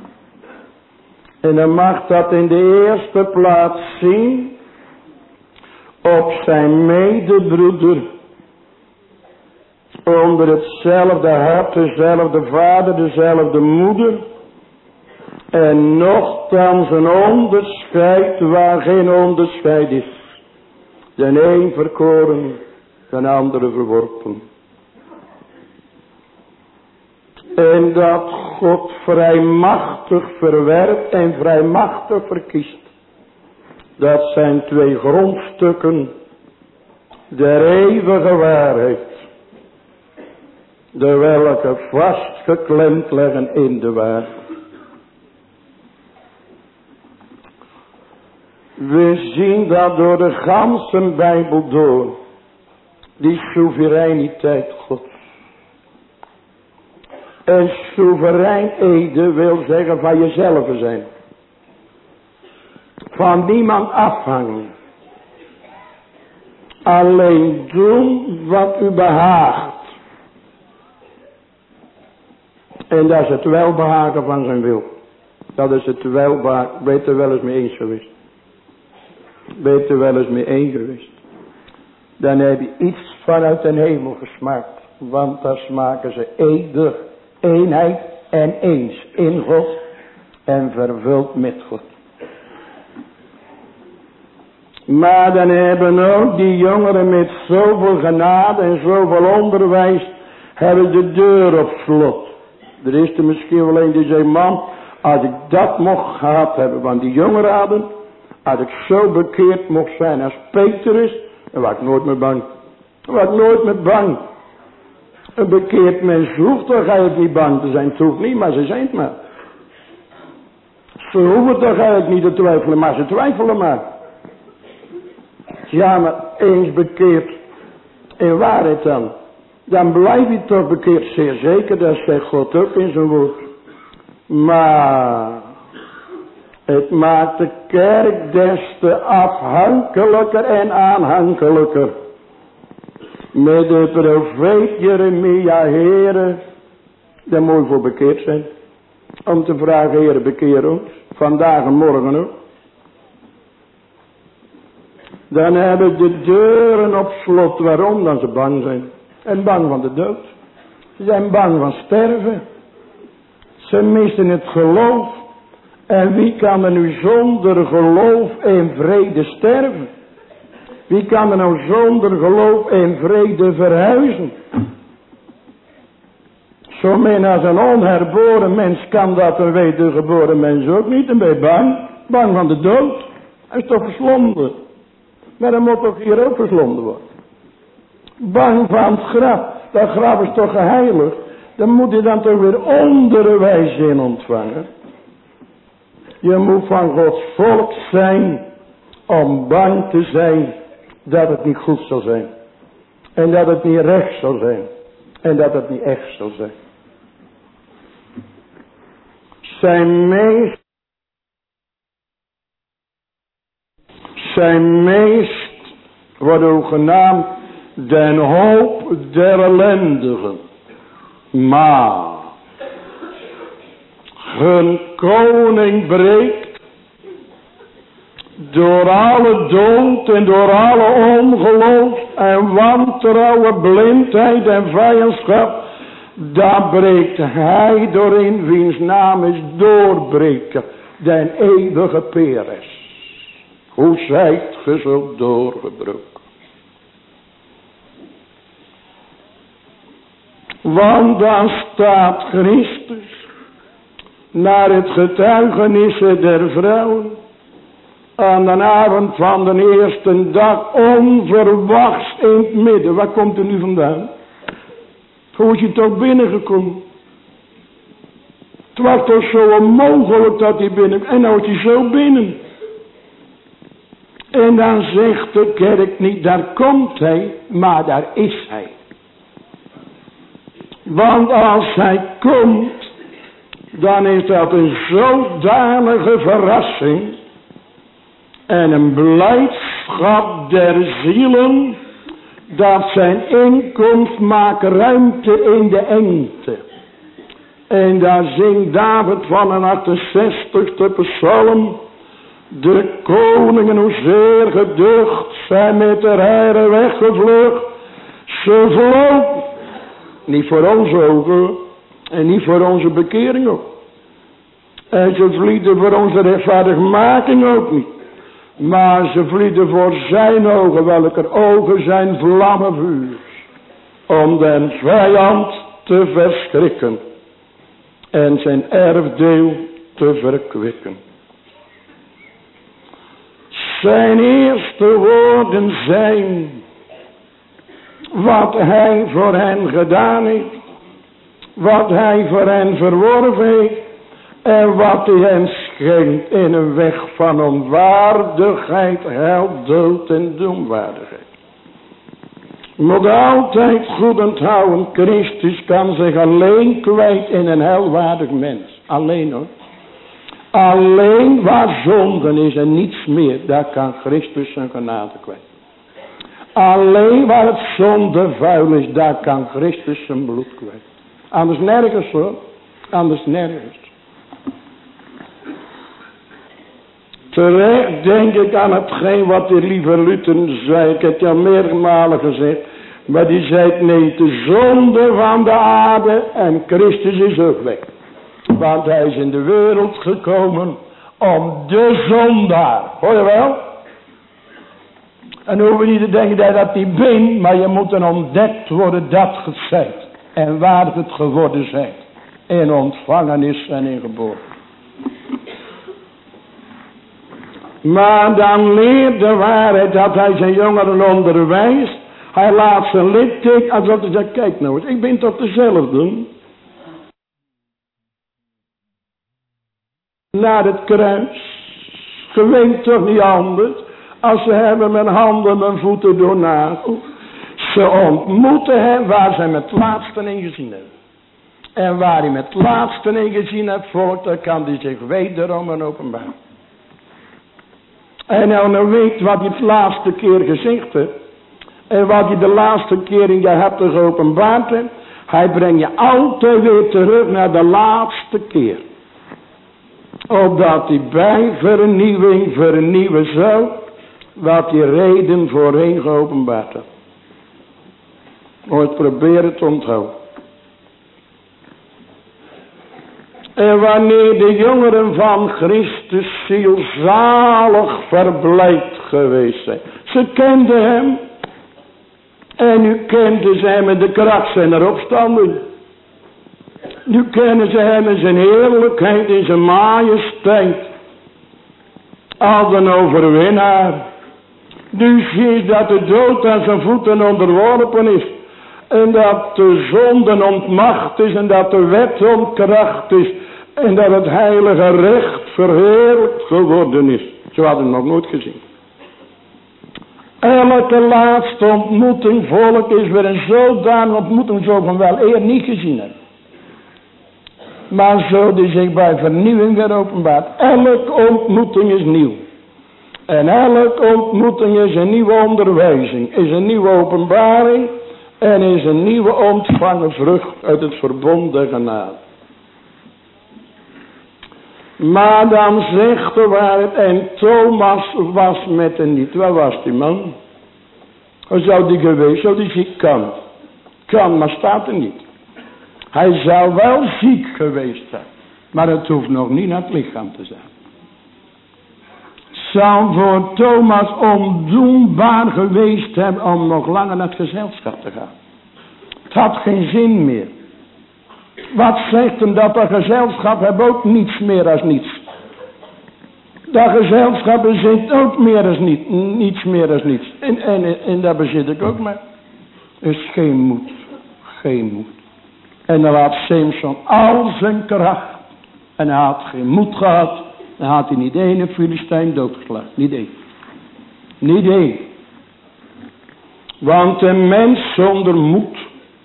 En dan mag dat in de eerste plaats zien op zijn medebroeder. Onder hetzelfde hart, dezelfde vader, dezelfde moeder. En nochtans een onderscheid waar geen onderscheid is. De een verkoren, de andere verworpen. En dat God vrijmachtig verwerpt en vrijmachtig verkiest. Dat zijn twee grondstukken der eeuwige waarheid. De welke vastgeklemd liggen in de waarheid. We zien dat door de ganse Bijbel door. Die soevereiniteit Gods. En soeverein ede wil zeggen van jezelf zijn. Van niemand afhangen. Alleen doen wat u behaagt. En dat is het welbehagen van zijn wil. Dat is het welbehagen. Weet er wel eens mee eens geweest. Weet er wel eens mee eens geweest. Dan heb je iets vanuit de hemel gesmaakt. Want daar smaken ze eeuwig. Eenheid en eens in God. En vervuld met God. Maar dan hebben ook die jongeren met zoveel genade en zoveel onderwijs. Hebben de deur op slot. Er is er misschien wel een die zei, man, als ik dat mocht gehad hebben van die jongeren hadden. Als ik zo bekeerd mocht zijn als Petrus, dan was ik nooit meer bang. Dan was ik nooit meer bang. Een bekeerd mens hoeft toch eigenlijk niet bang te zijn. Het hoeft niet, maar ze zijn het maar. Ze hoeven toch eigenlijk niet te twijfelen, maar ze twijfelen maar. Ja, maar eens bekeerd. In waarheid dan. Dan blijf je toch bekeerd. Zeer zeker, dat zegt God ook in zijn woord. Maar het maakt de kerk des te afhankelijker en aanhankelijker. Met de profeet Jeremia, Heere, daar moet je voor bekeerd zijn. Om te vragen, Heere, bekeer ons. Vandaag en morgen ook. Dan hebben de deuren op slot. Waarom? Dan ze bang zijn. En bang van de dood. Ze zijn bang van sterven. Ze missen het geloof. En wie kan er nu zonder geloof en vrede sterven? Wie kan er nou zonder geloof en vrede verhuizen? Zo min als een onherboren mens kan dat een wedergeboren mens ook niet. En ben je bang? Bang van de dood. Hij is toch verslonden. Maar dan moet toch hier ook verslonden worden. Bang van het graf. Dat graf is toch geheiligd. Dan moet je dan toch weer onderwijs in ontvangen. Je moet van Gods volk zijn. Om bang te zijn. Dat het niet goed zal zijn. En dat het niet recht zal zijn. En dat het niet echt zal zijn. Zijn meest. Zijn meest. Wordt ook genaamd. Den hoop der ellendigen. Maar. Hun koning breekt. Door alle dood en door alle ongeloof en wantrouwen, blindheid en vijandschap. Daar breekt hij doorheen wiens naam is doorbreken. Den eeuwige Peres. Hoe zijt ge zo doorgebroken? Want dan staat Christus naar het getuigenissen der vrouwen. Aan de avond van de eerste dag onverwachts in het midden. Waar komt u nu vandaan? Hoe is je toch binnengekomen? Het was toch zo onmogelijk dat hij binnen. En nou is hij zo binnen. En dan zegt de kerk niet, daar komt hij, maar daar is hij. Want als hij komt, dan is dat een zodanige verrassing. En een blijdschap der zielen. Dat zijn inkomst maakt ruimte in de engte. En daar zingt David van een achtenzestigste psalm. De koningen hoezeer geducht zijn met de heren weggevlucht. Ze vloog. Niet voor onze ogen. En niet voor onze bekering ook. En ze vlieden voor onze rechtvaardigmaking ook niet. Maar ze vlieden voor zijn ogen, welke ogen zijn vlammenvuurs. Om den vijand te verschrikken. En zijn erfdeel te verkwikken. Zijn eerste woorden zijn. Wat hij voor hen gedaan heeft. Wat hij voor hen verworven heeft. En wat hij hen schenkt in een weg van onwaardigheid, hel, dood en doemwaardigheid. Moet altijd goed onthouden, Christus kan zich alleen kwijt in een helwaardig mens. Alleen hoor. Alleen waar zonden is en niets meer, daar kan Christus zijn genade kwijt. Alleen waar het zonde vuil is, daar kan Christus zijn bloed kwijt. Anders nergens hoor, anders nergens. Terecht denk ik aan hetgeen wat de lieve Luther zei. Ik heb het al meerdere malen gezegd. Maar die zei, neemt de zonde van de aarde en Christus is ook weg. Want hij is in de wereld gekomen om de zondaar. Hoor je wel? En hoeven we niet te denken dat dat niet bent. Maar je moet dan ontdekt worden dat het zijt. En waar het geworden zijt. In ontvangen is en in geboren. Maar dan leert de waarheid dat hij zijn jongeren onderwijst. Hij laat zijn litteken alsof hij zegt, kijk nou eens, ik ben toch dezelfde. Naar het kruis. Je weet toch niet anders. Als ze hebben mijn handen, mijn voeten doornageld. Ze ontmoeten hem waar ze met het laatste in gezien hebben. En waar hij met het laatste in gezien heeft, volgt, dan kan hij zich wederom en openbaar. En nou weet wat hij het laatste keer gezegd heeft. En wat hij de laatste keer in je hebt geopenbaard heeft. Hij brengt je altijd weer terug naar de laatste keer. Opdat hij bij vernieuwing vernieuwen zou. Wat hij reden voorheen geopenbaard had. Ooit proberen te onthouden. En wanneer de jongeren van Christus zielzalig verblijd geweest zijn. Ze kenden hem. En nu kenden ze hem in de kracht zijn opstanding. Nu kennen ze hem in zijn heerlijkheid, in zijn majesteit. Als een overwinnaar. Nu zie je dat de dood aan zijn voeten onderworpen is. En dat de zonde ontmacht is en dat de wet ontkracht is. En dat het heilige recht verheerlijkt geworden is. Zo hadden we nog nooit gezien. Elke laatste ontmoeting, volk, is weer een zodanige ontmoeting zo van wel eer niet gezien hebben. Maar zo die zich bij vernieuwing weer openbaart. Elke ontmoeting is nieuw. En elke ontmoeting is een nieuwe onderwijzing. Is een nieuwe openbaring. En is een nieuwe ontvangen vrucht uit het verbond der genade. Maar dan zegt de waarheid. En Thomas was met hen niet. Waar was die man? Hoe zou die geweest? Zou die ziek kan? Kan, maar staat er niet. Hij zou wel ziek geweest zijn. Maar het hoeft nog niet naar het lichaam te zijn. Zou voor Thomas ondoenbaar geweest hebben om nog langer naar het gezelschap te gaan. Het had geen zin meer. Wat zegt hem dat dat gezelschap heeft ook niets meer als niets. Dat gezelschap bezit ook meer als niet, niets meer als niets. En, en, en daar bezit ik ook maar. Dus geen moed. Geen moed. En dan had Samson al zijn kracht. En hij had geen moed gehad. Dan had hij niet één Filistijn doodgeslagen. Niet één. Niet één. Want een mens zonder moed.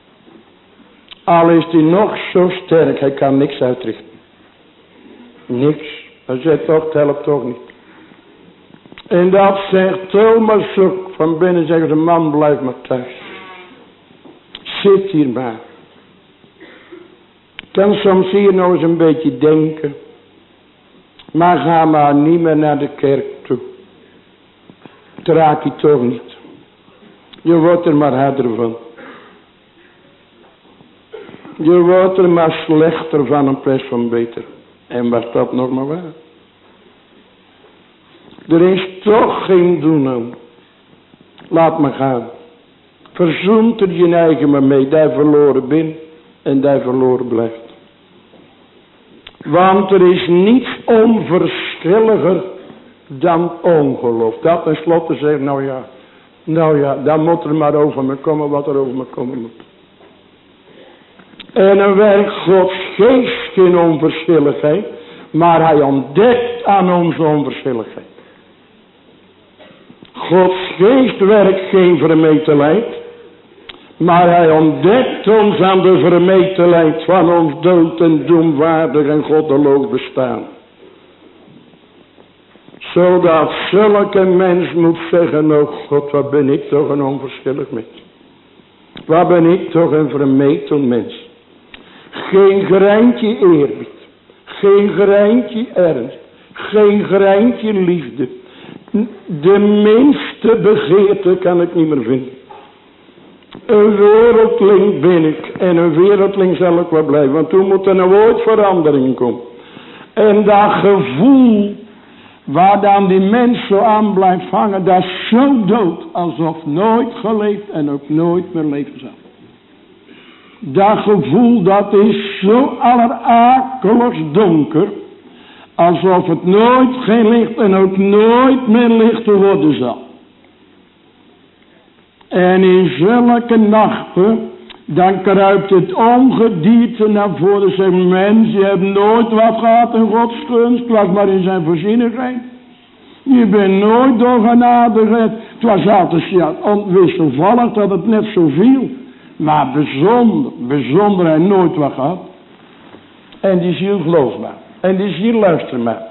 Al is hij nog zo sterk. Hij kan niks uitrichten. Niks. Hij zegt toch, het helpt toch niet. En dat zegt Thomas ook. Van binnen zeggen de man, blijf maar thuis. Zit hier maar. Kan soms hier nog eens een beetje denken. Maar ga maar niet meer naar de kerk toe. Het raakt je toch niet. Je wordt er maar harder van. Je wordt er maar slechter van in plaats van beter. En was dat nog maar waar? Er is toch geen doen aan. Laat me gaan. Verzoent er je eigen maar mee. Dat je verloren bent en dat je verloren blijft. Want er is niets onverschilliger dan ongeloof. Dat tenslotte zegt, nou ja, nou ja, dan moet er maar over me komen wat er over me komen moet. En dan werkt Gods geest geen onverschilligheid, maar hij ontdekt aan onze onverschilligheid. Gods geest werkt geen vermetelheid, maar hij ontdekt ons aan de vermetelheid van ons dood en doemwaardig en goddeloos bestaan. Zodat zulke mens moet zeggen, oh God, wat ben ik toch een onverschillig mens. Wat ben ik toch een vermetel mens. Geen greintje eerbied, geen greintje ernst, geen greintje liefde. De minste begeerte kan ik niet meer vinden. Een wereldling ben ik en een wereldling zal ik wel blijven, want toen moet er nou ooit verandering komen. En dat gevoel waar dan die mens zo aan blijft hangen, dat is zo dood alsof nooit geleefd en ook nooit meer leven zal. Dat gevoel dat is zo allerakeligst donker, alsof het nooit geen licht en ook nooit meer licht te worden zal. En in zulke nachten, dan kruipt het ongedierte naar voren. Zegt, mens, je hebt nooit wat gehad in Gods gunst, het was maar in zijn voorzienigheid. Je bent nooit door genade gered. Het was altijd ja, onwisselvallig dat het net zo viel. Maar bijzonder, bijzonder en nooit wat gehad. En die ziel gelooft maar. En die ziel luistert maar.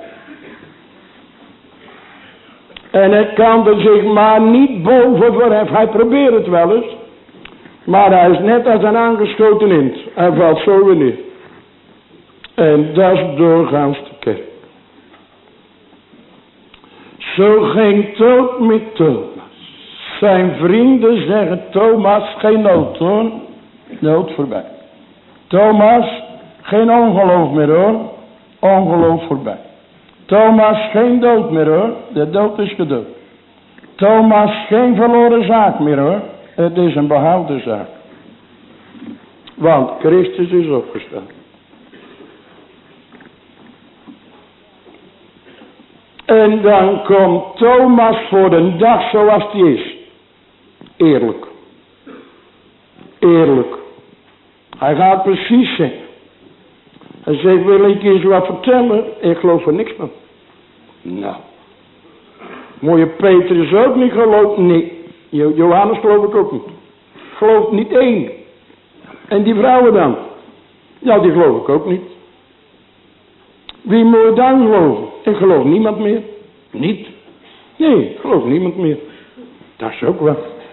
En hij kan er zich maar niet boven verheffen. Hij probeert het wel eens. Maar hij is net als een aangeschoten int. Hij valt zo weer neer. En dat is doorgaans de kerk. Zo ging Toot met Thomas. Zijn vrienden zeggen, Thomas, geen nood hoor. Nood voorbij. Thomas, geen ongeloof meer hoor. Ongeloof voorbij. Thomas, geen dood meer hoor. De dood is gedood. Thomas, geen verloren zaak meer hoor. Het is een behouden zaak. Want Christus is opgestaan. En dan komt Thomas voor de dag zoals die is. Eerlijk. Eerlijk. Hij gaat precies zeggen. Hij zegt, wil ik eens wat vertellen? Ik geloof er niks van. Nou. Mooie Petrus ook niet geloof. Nee. Johannes geloof ik ook niet. Geloof niet één. En die vrouwen dan? Ja, die geloof ik ook niet. Wie moet je dan geloven? Ik geloof niemand meer. Niet? Nee, ik geloof niemand meer. Dat is ook wel.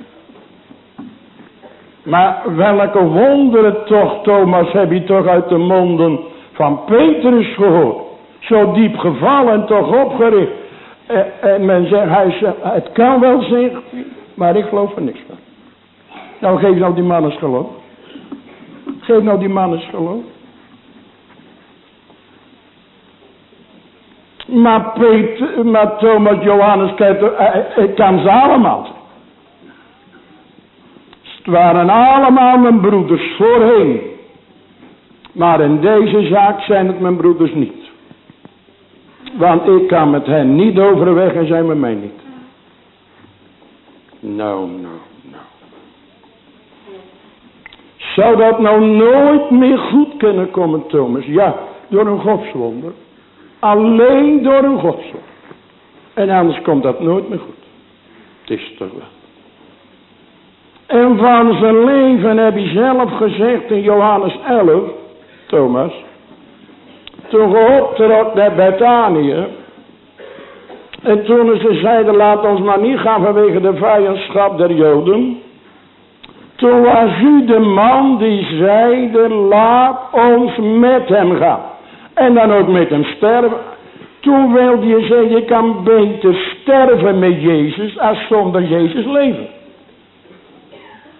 Maar welke wonderen toch, Thomas, heb je toch uit de monden van Petrus gehoord? Zo diep gevallen en toch opgericht. En, en men zegt, hij zegt, het kan wel zijn, maar ik geloof er niks van. Nou, geef nou die man eens geloof. Geef nou die man eens geloof. Maar, Peter, maar Thomas, Johannes, ik kan ze allemaal. Het waren allemaal mijn broeders voorheen. Maar in deze zaak zijn het mijn broeders niet. Want ik kan met hen niet overweg en zij met mij niet. Nou, nou, nou. Zou dat nou nooit meer goed kunnen komen, Thomas? Ja, door een godswonder. Alleen door een godswonder. En anders komt dat nooit meer goed. Het is toch wel. En van zijn leven heb hij zelf gezegd in Johannes elf, Thomas. Toen geoptrok naar Bethanië. En toen ze zeiden, laat ons maar niet gaan vanwege de vijandschap der Joden. Toen was u de man die zeide, laat ons met hem gaan. En dan ook met hem sterven. Toen wilde je zeggen, je kan beter sterven met Jezus als zonder Jezus leven.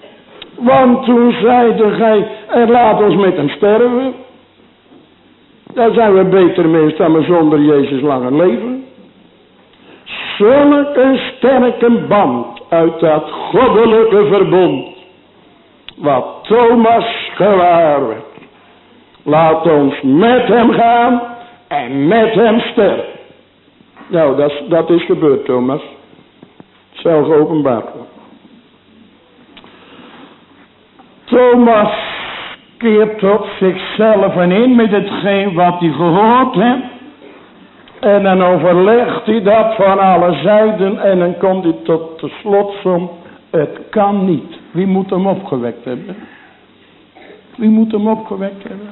Want toen zeide gij, laat ons met hem sterven. Dan zijn we beter mensen dan we zonder Jezus langer leven. Zulk een sterke band uit dat goddelijke verbond. Wat Thomas gewaar werd. Laat ons met hem gaan en met hem sterven. Nou, dat, dat is gebeurd, Thomas. Zelf geopenbaard wordt. Thomas keert tot zichzelf en in met hetgeen wat hij gehoord heeft. En dan overlegt hij dat van alle zijden en dan komt hij tot de slotsom. Het kan niet. Wie moet hem opgewekt hebben? Wie moet hem opgewekt hebben?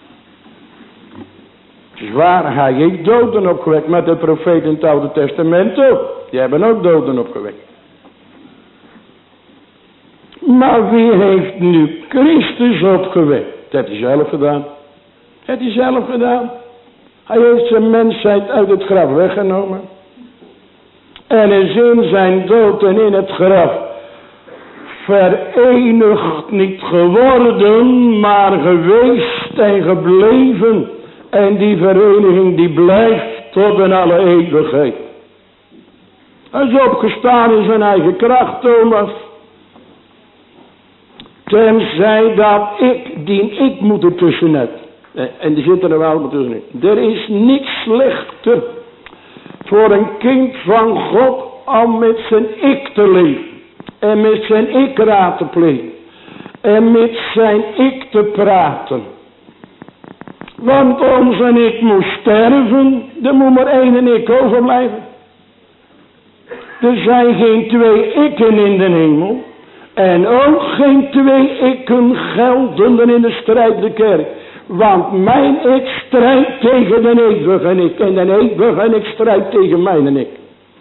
Zwaar, hij heeft doden opgewekt met de profeet in het Oude Testament ook. Die hebben ook doden opgewekt. Maar wie heeft nu Christus opgewekt? Dat heeft hij zelf gedaan. Dat heeft hij zelf gedaan. Hij heeft zijn mensheid uit het graf weggenomen. En is in zijn dood en in het graf verenigd niet geworden, maar geweest en gebleven. En die vereniging die blijft tot in alle eeuwigheid. Hij is opgestaan in zijn eigen kracht, Thomas. Tenzij dat ik, dien ik moet er tussenuit. En die zitten er wel tussenuit. Er is niks slechter voor een kind van God om met zijn ik te leven. En met zijn ik raad te plegen. En met zijn ik te praten. Want onze ik moet sterven. Er moet maar één ik overblijven. Er zijn geen twee ikken in de hemel. En ook geen twee ikken geldenden in de strijd de kerk. Want mijn ik strijdt tegen de eeuwige ik. En de eeuwige ik strijdt tegen mijn ik.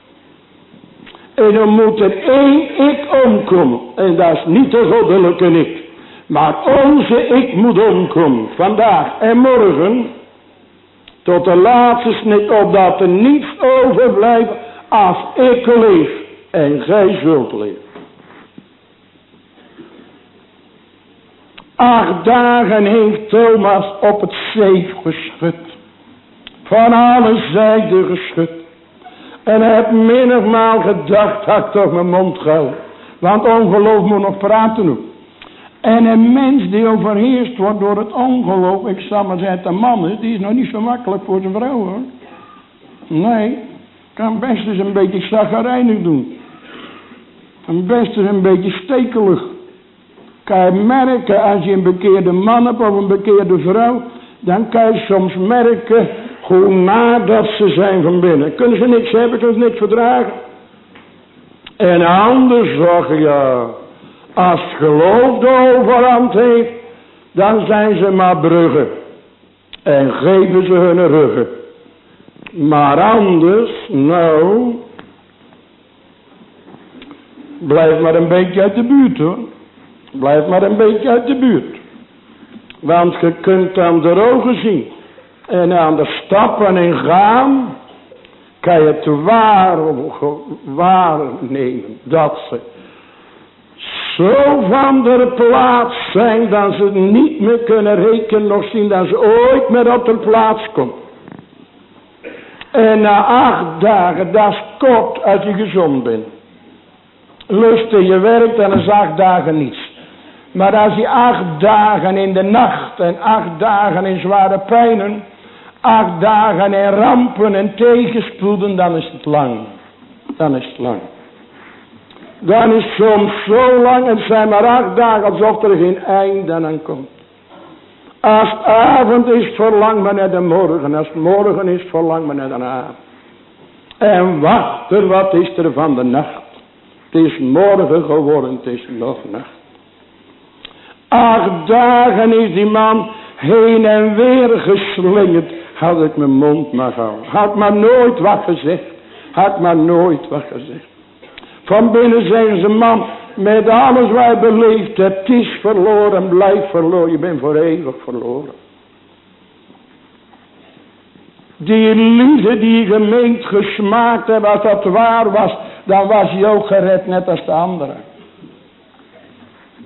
En dan moet er één ik omkomen. En dat is niet de goddelijke ik. Maar onze ik moet omkomen. Vandaag en morgen. Tot de laatste snik. Opdat er niets overblijft. Als ik leef. En gij zult leven. Acht dagen heeft Thomas op het zeef geschud. Van alle zijden geschud. En hij heeft menigmaal gedacht, had ik toch mijn mond gehouden. Want ongeloof moet nog praten doen. En een mens die overheerst wordt door het ongeloof, ik zal maar zeggen, de mannen, die is nog niet zo makkelijk voor zijn vrouw hoor. Nee, kan best eens een beetje chagrijnig doen. En best eens een beetje stekelig. Kan je merken als je een bekeerde man hebt of een bekeerde vrouw, dan kan je soms merken hoe nadat ze zijn van binnen. Kunnen ze niks hebben, kunnen ze niks verdragen. En anders zeggen, ja, als geloof de overhand heeft, dan zijn ze maar bruggen. En geven ze hun ruggen. Maar anders, nou, blijf maar een beetje uit de buurt hoor. Blijf maar een beetje uit de buurt. Want je kunt aan de ogen zien. En aan de stappen en gaan. Kan je het waar, waarnemen. Dat ze zo van de plaats zijn. Dat ze niet meer kunnen rekenen. Nog zien dat ze ooit meer op de plaats komt. En na acht dagen. Dat is kort als je gezond bent. Lust in je werk. Dan is acht dagen niets. Maar als je acht dagen in de nacht en acht dagen in zware pijnen, acht dagen in rampen en tegenspoeden, dan is het lang. Dan is het lang. Dan is het soms zo lang, het zijn maar acht dagen alsof er geen einde aan komt. Als het avond is, verlang men naar de morgen. Als het morgen is, verlang men naar de avond. En wacht er, wat is er van de nacht? Het is morgen geworden, het is nog nacht. Acht dagen is die man heen en weer geslingerd. Had ik mijn mond maar gehouden. Had maar nooit wat gezegd. Had maar nooit wat gezegd. Van binnen zeggen ze, man, met alles wat je beleeft, het is verloren, blijf verloren. Je bent voor eeuwig verloren. Die liefde die je gemeend gesmaakt hebt, als dat waar was, dan was je ook gered net als de anderen.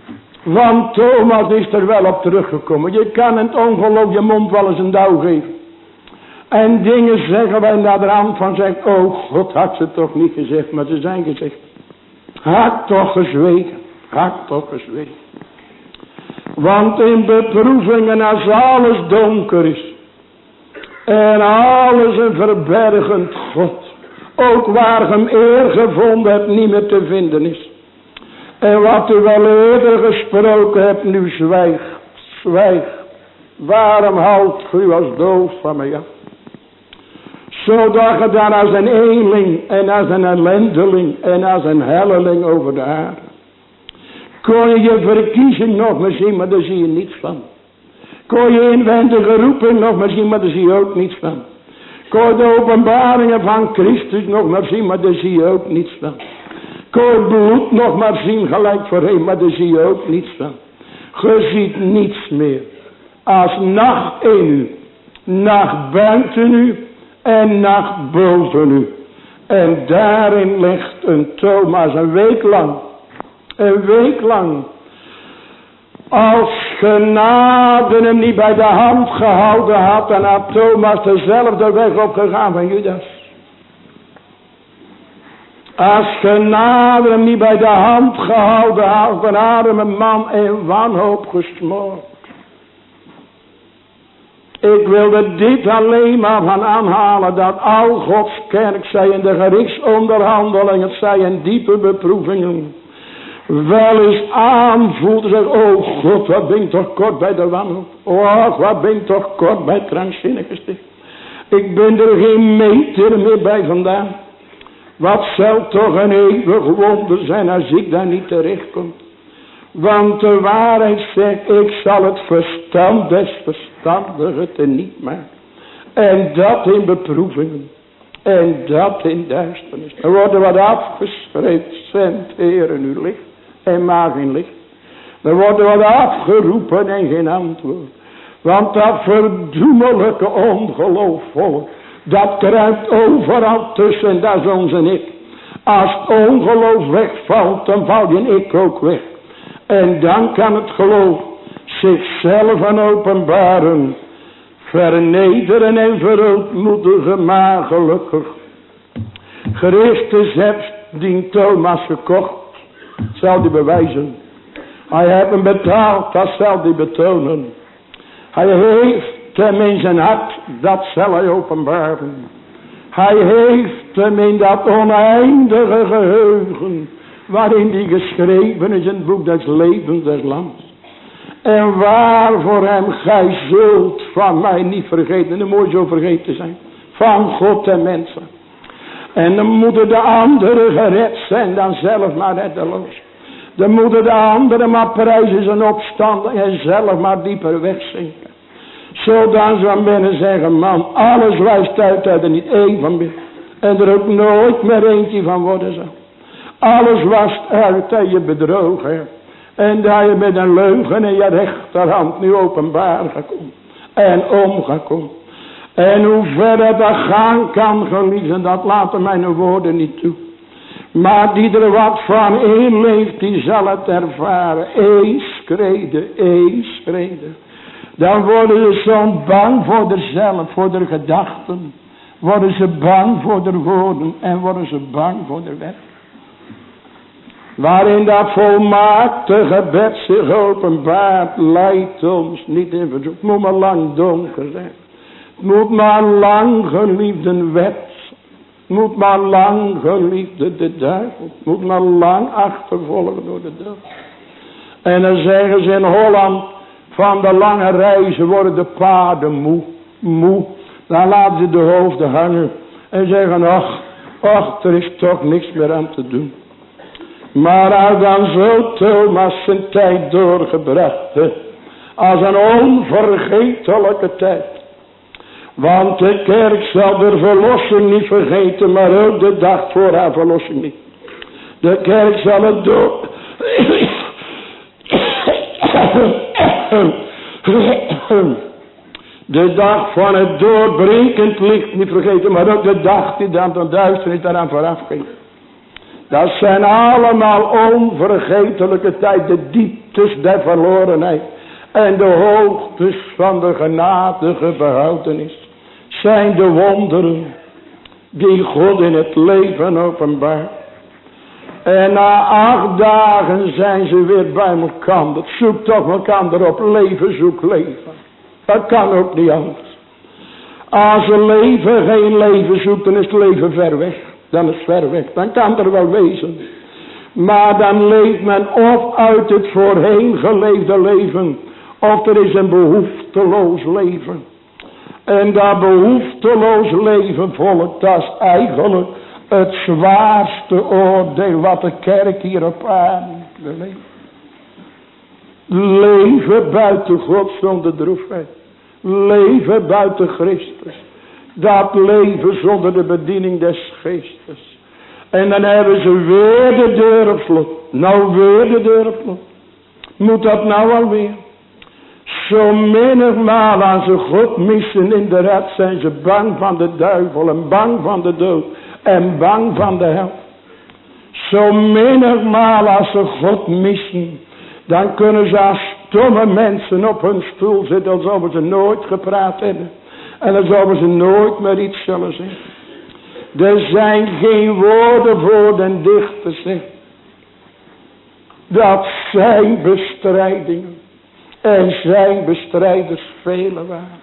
Want Thomas is er wel op teruggekomen. Je kan het ongeloof je mond wel eens een douw geven.
En dingen zeggen wij naar de hand van zeggen, oh God had ze toch niet gezegd, maar ze zijn gezegd. Had toch gezwegen, had toch gezwegen. Want in beproevingen als alles donker is. En alles een verbergend God. Ook waar je hem eer gevonden hebt niet meer te vinden is. En wat u wel eerder gesproken hebt nu zwijg. Zwijg. Waarom houdt u als doof van mij af? Zodat je dan als een eenling en als een ellendeling en als een helleling over de aarde. Kon je je verkiezing nog maar zien, maar daar zie je niets van. Kon je inwendige roeping nog maar zien, maar daar zie je ook niets van. Kon je de openbaringen van Christus nog maar zien, maar daar zie je ook niets van. Kon je het bloed nog maar zien gelijk voorheen, maar daar zie je ook niets van. Je ziet niets meer. Als nacht in u, nacht buiten u en nacht boven u. En daarin ligt een Thomas een week lang. Een week lang. Als genade hem niet bij de hand gehouden had, dan had Thomas dezelfde weg opgegaan van Judas. Als genade hem niet bij de hand gehouden had, dan had hem een man in wanhoop gesmoord. Ik wilde dit alleen maar van aanhalen, dat al Gods kerk, zij in de gerichtsonderhandelingen, zij in diepe beproevingen, wel eens aanvoelde zich, oh God, wat ben ik toch kort bij de wanhoop. Oh, wat ben ik toch kort bij krankzinnige sticht. Ik ben er geen meter meer bij vandaan. Wat zal toch een eeuwig wonder zijn als ik daar niet terechtkom. Want de waarheid zegt, ik zal het verstand des verstandigen te niet maken. En dat in beproevingen. En dat in duisternis. Er worden wat afgeschreven, zendt Heeren uw licht. En maar geen licht. Er worden wat afgeroepen en geen antwoord. Want dat verdoemelijke ongeloof volk, dat kruipt overal tussen, dat is onze ik. Als het ongeloof wegvalt, dan valt je ik ook weg. En dan kan het geloof zichzelf aan openbaren, vernederen en verootmoedigen, maar gelukkig. Christus heeft die Thomas gekocht, zal die bewijzen. Hij heeft hem betaald, dat zal die betonen. Hij heeft hem in zijn hart, dat zal hij openbaren. Hij heeft hem in dat oneindige geheugen, waarin die geschreven is in het boek des levens des lands. En waarvoor hem gij zult van mij niet vergeten. Dan moet je zo vergeten zijn. Van God en mensen. En dan moeten de anderen gered zijn dan zelf maar reddeloos. Dan moeten de anderen maar prijzen zijn opstand en zelf maar dieper wegzinken. Zodat ze van binnen zeggen, man, alles wijst uit dat er niet één van bent. En er ook nooit meer eentje van worden zal. Alles wast uit dat je bedrogen hebt. En dat je met een leugen in je rechterhand nu openbaar gaat komen. En om gaat komen. En hoe ver dat gaan kan, geliefden, dat laten mijn woorden niet toe. Maar die er wat van inleeft, die zal het ervaren. Eén schrede, één schrede. Dan worden ze zo bang voor zichzelf, voor de gedachten. Worden ze bang voor de woorden en worden ze bang voor de wet. Waarin dat volmaakte gebed zich openbaart, leidt ons niet in verzoek. Het moet maar lang donker zijn. Het moet maar lang geliefde wet. Het moet maar lang geliefde de duivel. Het moet maar lang achtervolgen door de duivel. En dan zeggen ze in Holland, van de lange reizen worden de paarden moe. Moe. Dan laten ze de hoofden hangen. En zeggen, ach, ach, er is toch niks meer aan te doen. Maar als dan zo Thomas zijn tijd doorgebracht heeft, als een onvergetelijke tijd. Want de kerk zal de verlossing niet vergeten, maar ook de dag voor haar verlossing niet. De kerk zal het door... De dag van het doorbrekend licht niet vergeten, maar ook de dag die dan de duisternis daaraan vooraf ging. Dat zijn allemaal onvergetelijke tijd, de dieptes der verlorenheid en de hoogtes van de genadige behoudenis. zijn de wonderen die God in het leven openbaart. En na acht dagen zijn ze weer bij elkaar. Zoek toch elkaar op. Leven zoek leven. Dat kan ook niet anders. Als een leven geen leven zoekt, dan is het leven ver weg. Dan is het ver weg. Dan kan er wel wezen. Maar dan leeft men of uit het voorheen geleefde leven, of er is een behoefteloos leven. En dat behoefteloos leven, volk, dat is eigenlijk het zwaarste oordeel wat de kerk hier op aarde leeft. Leven buiten God zonder droefheid. Leven buiten Christus. Dat leven zonder de bediening des geestes. En dan hebben ze weer de deur op slot. Nou weer de deur op slot. Moet dat nou alweer? Zo menigmaal aan ze God missen in de red zijn ze bang van de duivel en bang van de dood en bang van de hel. Zo menigmaal als ze God missen, dan kunnen ze als stomme mensen op hun stoel zitten alsof ze nooit gepraat hebben. En alsof ze nooit meer iets zullen zeggen. Er zijn geen woorden voor den dichter zegt. Dat zijn bestrijdingen. En zijn bestrijders vele waren.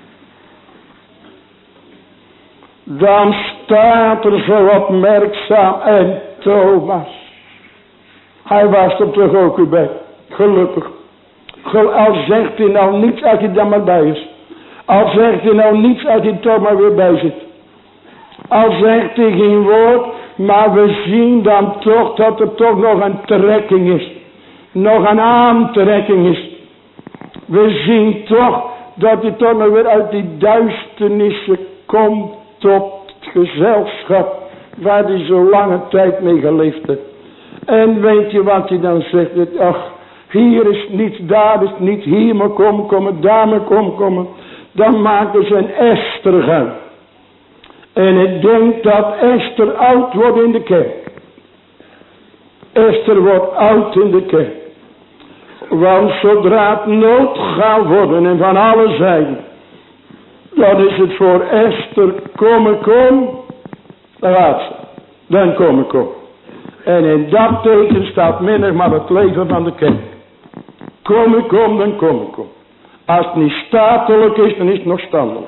Dan staat er zo opmerkzaam en Thomas. Hij was er toch ook weer bij. Gelukkig. Al zegt hij nou niets als hij dan maar bij is. Al zegt hij nou niets als hij toch maar weer bij zit. Al zegt hij geen woord. Maar we zien dan toch dat er toch nog een trekking is. Nog een aantrekking is. We zien toch dat hij toch nog weer uit die duisternissen komt tot het gezelschap waar hij zo lange tijd mee geleefd heeft. En weet je wat hij dan zegt? Ach, hier is niets, daar is niets, hier maar komen, komen, daar maar komen, komen. Dan maken ze een Esther gaan. En ik denk dat Esther oud wordt in de kerk. Esther wordt oud in de kerk. Want zodra het nood gaat worden en van alle zijden, dan is het voor Esther komen, kom, dan gaat ze. Dan komen, kom. En in dat teken staat minder maar het leven van de kerk. Kom, kom, dan kom, kom. Als het niet statelijk is, dan is het nog standelijk.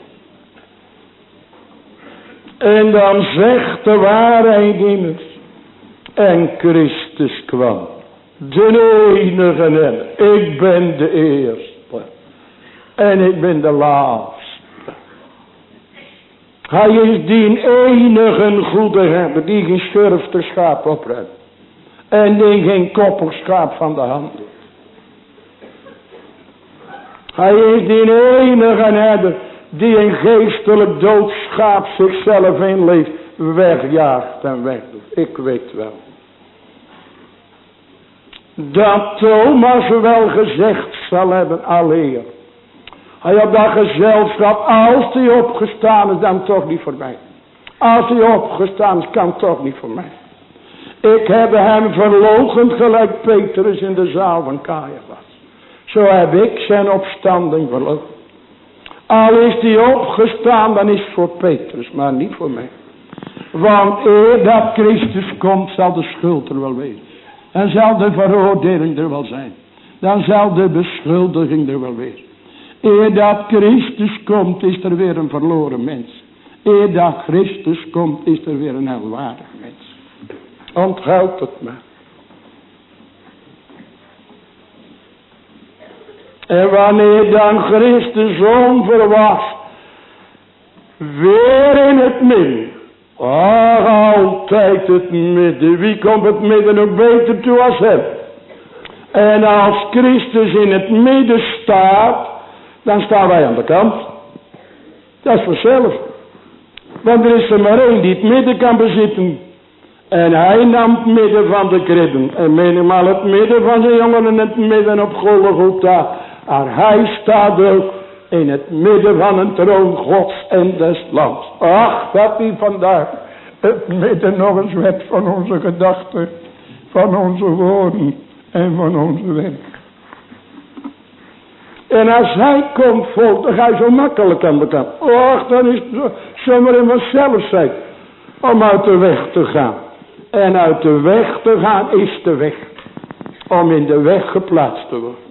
En dan zegt de waarheid immers. En Christus kwam. De enige en ik ben de eerste. En ik ben de laatste. Hij is die enige goede herder die geen schurfte schaap opruimt. En die geen koppig schaap van de hand doet. Hij is die enige herder die een geestelijk doodschaap zichzelf inleeft, wegjaagt en wegdoet. Ik weet wel. Dat Thomas wel gezegd zal hebben, alleer. Hij had dat gezelschap, als hij opgestaan is, dan toch niet voor mij. Als hij opgestaan is, kan toch niet voor mij. Ik heb hem verloochend gelijk Petrus in de zaal van Caiaphas. Zo heb ik zijn opstanding verloochend. Al is hij opgestaan, dan is het voor Petrus, maar niet voor mij. Want eer dat Christus komt, zal de schuld er wel wezen. Dan zal de veroordeling er wel zijn. Dan zal de beschuldiging er wel wezen. Eer dat Christus komt, is er weer een verloren mens. Eer dat Christus komt, is er weer een helwaardig mens. Onthoud het maar. En wanneer dan Christus onverwacht weer in het midden. Ach, altijd het midden. Wie komt het midden ook beter toe als hem? En als Christus in het midden staat, dan staan wij aan de kant. Dat is vanzelf. Want er is er maar één die het midden kan bezitten. En hij nam het midden van de kribben. En menigmaal het midden van de jongen en het midden op Golgotha. Maar hij staat ook in het midden van een troon Gods en des lands. Ach, dat hij vandaag het midden nog eens werd van onze gedachten, van onze woorden en van onze werk. En als hij komt vol, dan ga je zo makkelijk aan de kant. Och, dan is het zomaar in vanzelf zijn. Om uit de weg te gaan. En uit de weg te gaan is de weg. Om in de weg geplaatst te worden.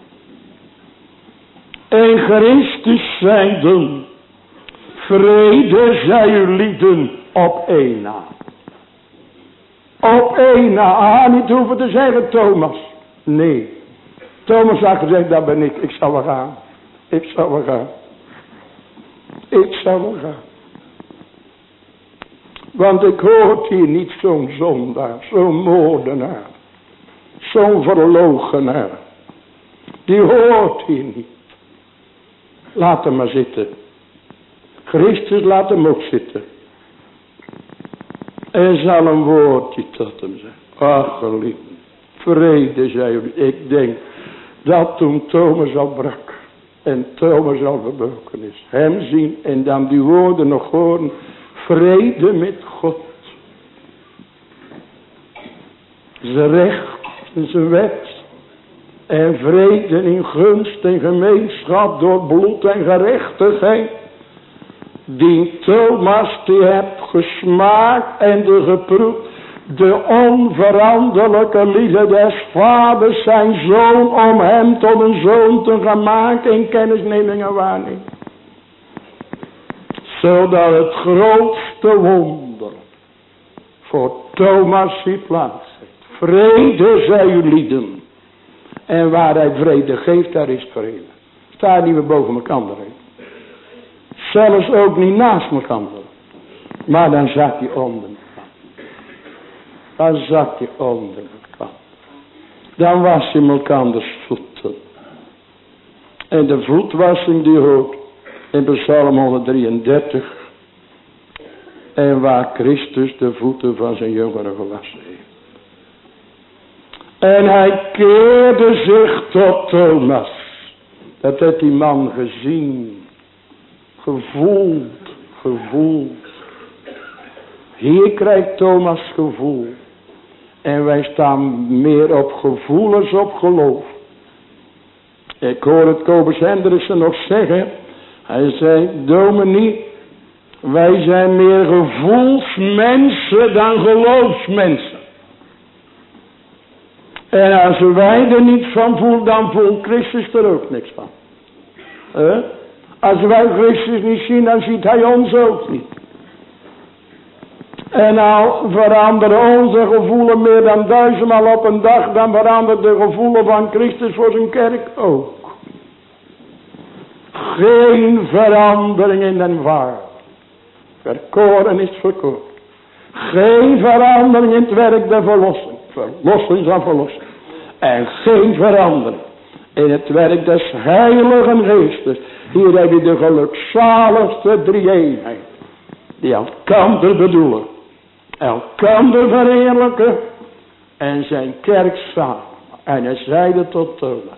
En Christus zeiden. Vrede zij u lieden op één na. Op één na. Ah, niet hoeven te zeggen Thomas. Nee. Thomas had gezegd, dat ben ik. Ik zal wel gaan. Ik zal wel gaan. Ik zal wel gaan. Want ik hoort hier niet zo'n zondaar, zo'n moordenaar, zo'n verloochenaar. Die hoort hier niet. Laat hem maar zitten. Christus laat hem ook zitten. En zal een woordje tot hem zeggen. Ach geliefde, vrede zij jullie. Ik denk dat toen Thomas al brak en Thomas al verbroken is, hem zien en dan die woorden nog horen. Vrede met God. Zijn recht en zijn wet. En vrede in gunst en gemeenschap door bloed en gerechtigheid. Die Thomas die hebt gesmaakt en de geproefd. De onveranderlijke liefde des vaders zijn zoon om hem tot een zoon te gaan maken in kennisneming en waarneming. Zodat het grootste wonder voor Thomas die plaats heeft. Vrede zij u lieden. En waar hij vrede geeft, daar is vrede. Sta niet meer boven elkaar heen. Zelfs ook niet naast elkaar. Maar dan zat hij onder elkaar. Dan zat hij onder elkaar. Dan was hij elkanders voeten. En de voetwassing die hoort in Psalm honderddrieëndertig. En waar Christus de voeten van zijn jongeren gewassen heeft. En hij keerde zich tot Thomas. Dat heeft die man gezien. Gevoeld. Gevoeld. Hier krijgt Thomas gevoel. En wij staan meer op gevoel als op geloof. Ik hoor het Kobus Hendriksen nog zeggen. Hij zei, dominee, wij zijn meer gevoelsmensen dan geloofsmensen. En als wij er niets van voelen, dan voelt Christus er ook niks van. He? Als wij Christus niet zien, dan ziet hij ons ook niet. En nou veranderen onze gevoelens meer dan duizendmaal op een dag, dan veranderen de gevoelens van Christus voor zijn kerk ook. Geen verandering in den vader. Verkoren is verkoren. Geen verandering in het werk der verlossing. Verlossing van verlossing. En geen verandering in het werk des Heiligen Geestes. Hier heb je de gelukzaligste drie-eenheid. Die elkander bedoelen. Elkander verheerlijken. En zijn kerk samen. En hij zeide tot Thomas.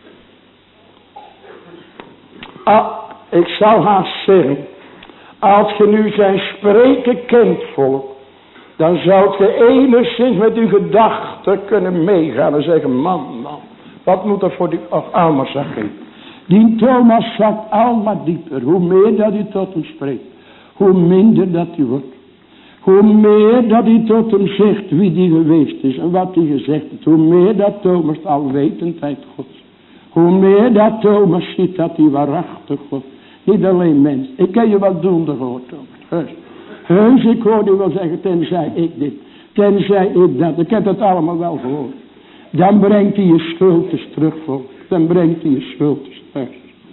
Ah, ik zou haast zeggen. Als je nu zijn spreken kent, volk. Dan zou je enigszins met uw gedachten kunnen meegaan. En zeggen, man, man. Wat moet er voor die Alma zeggen? Die Thomas zakt almaar dieper. Hoe meer dat hij tot hem spreekt. Hoe minder dat hij wordt. Hoe meer dat hij tot hem zegt wie die geweest is. En wat hij gezegd heeft. Hoe meer dat Thomas de alwetendheid Gods. Hoe meer dat Thomas ziet dat hij waarachtig wordt. Niet alleen mens. Ik ken je wat doende gehoord, Thomas. Heus. Heus, ik hoorde u wel zeggen, tenzij ik dit. Tenzij ik dat. Ik heb dat allemaal wel gehoord. Dan brengt hij je schuld eens terug, volk. Dan brengt hij je schuld eens terug.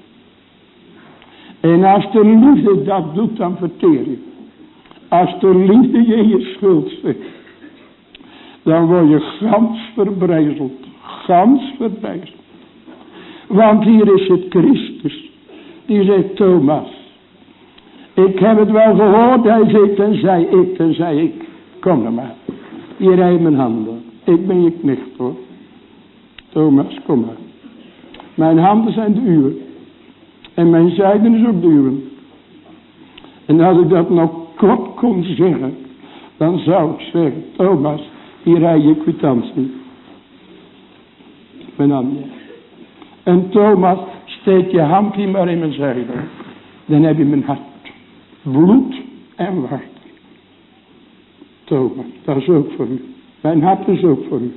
En als de liefde dat doet, dan verteer je. Als de liefde je in je schuld zit. Dan word je gans verbrijzeld. Gans verbrijzeld. Want hier is het Christus. Die zegt, Thomas. Ik heb het wel gehoord. Hij zegt, tenzij ik, tenzij ik. Kom dan maar. Hier heb mijn handen. Ik ben je knecht hoor. Thomas, kom maar. Mijn handen zijn de uwe. En mijn zijden is ook de uwe. En als ik dat nog kort kon zeggen. Dan zou ik zeggen, Thomas. Hier heb je kwitantie. Mijn handen. En Thomas Steek je hand hier maar in mijn zijde. Dan heb je mijn hart. Bloed en water. Thomas, dat is ook voor u. Mijn hart is ook voor u.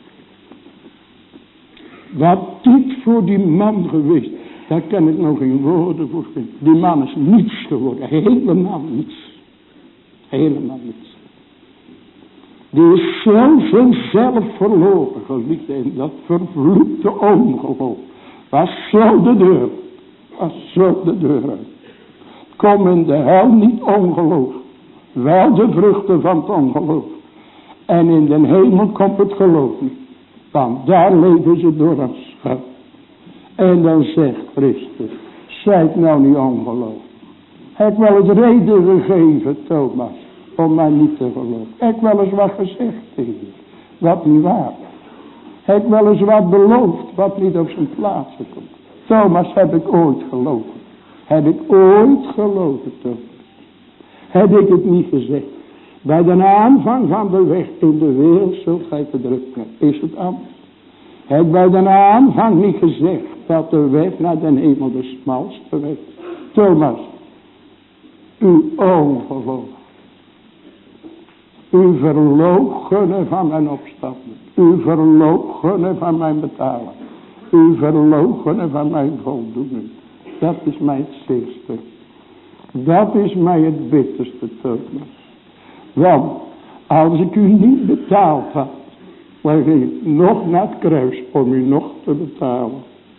Wat dit voor die man geweest. Daar kan ik nog geen woorden voor vinden. Die man is niets geworden. Helemaal niets. Helemaal niets. Die is zoveel zelf verloren, geliefde, in dat vervloekte ongeloof. Was zo de deur. Was zo de deur uit. Kom in de hel niet ongeloof. Wel de vruchten van het ongeloof. En in de hemel komt het geloof niet. Want daar leven ze door een schat. En dan zegt Christus. Zijt nou niet ongeloof. Heb wel eens reden gegeven, Thomas. Om mij niet te geloven. Heb wel eens wat gezegd tegen je. Wat niet waar. Heb wel eens wat beloofd. Wat niet op zijn plaats komt. Thomas, heb ik ooit geloven. Heb ik ooit geloven, Thomas. Heb ik het niet gezegd. Bij de aanvang van de weg in de wereld zult gij verdrukt worden. Is het anders? Heb bij de aanvang niet gezegd dat de weg naar de hemel de smalste weg. Thomas, uw ongeloof. Uw verloochenen van mijn opstanding. Uw verloochenen van mijn betaling. Uw verloochenen van mijn voldoening. Dat is mij het zeerste. Dat is mij het bitterste, Thomas. Want als ik u niet betaald had, dan ging ik nog naar het kruis om u nog te betalen.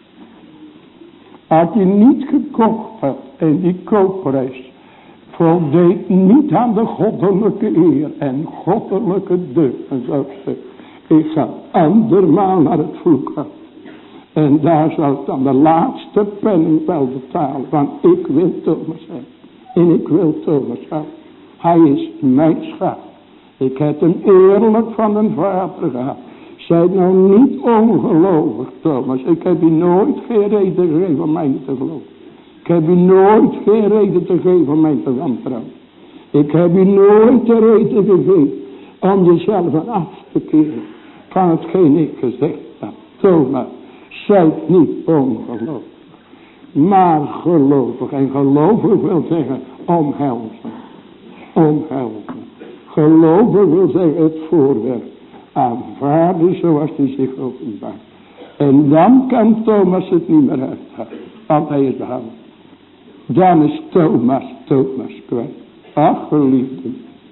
Als je niet gekocht had en die koopprijs voldeed niet aan de goddelijke eer en goddelijke deugd. En zo zeg ik ga andermaal naar het vloeken. En daar zal ik dan de laatste penning wel betalen. Want ik wil Thomas hebben. En ik wil Thomas hebben. Hij is mijn schat. Ik heb hem eerlijk van een vader gehad. Zijt nou niet ongelovig, Thomas. Ik heb u nooit geen reden gegeven om mij niet te geloven. Ik heb u nooit geen reden te geven om mij te wantrouwen. Ik heb u nooit de reden gegeven om jezelf van af te keren van hetgeen ik gezegd heb. Thomas, zijt niet ongelovig, maar gelovig. En gelovig wil zeggen omhelzen. Omhelzen. Gelovig wil zeggen het voorwerp aanvaarden zoals hij zich openbaart. En dan kan Thomas het niet meer uithalen, want hij is behouden. Dan is Thomas, Thomas kwijt. Ach, geliefde.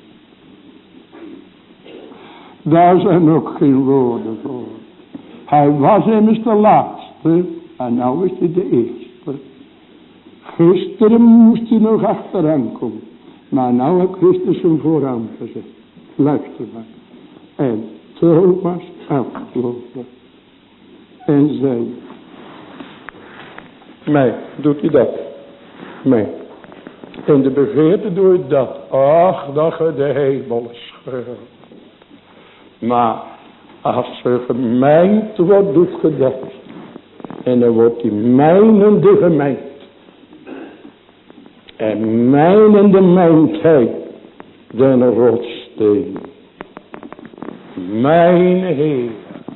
Daar zijn ook geen woorden voor. Hij was immers de laatste en nou is hij de eerste. Gisteren moest hij nog achteraan komen. Maar nou heeft Christus hem vooraan gezet. Luister maar. En Thomas afgelopen. En zei. Mij, doet hij dat? Mij. En de begeerte doet dat. Ach, dat je de hemel scheurt. Maar als ze gemengd wordt, doet je dat. En dan wordt die mijnende gemengd. En mijnende mijntheid den rotsteen. Mijn Heer,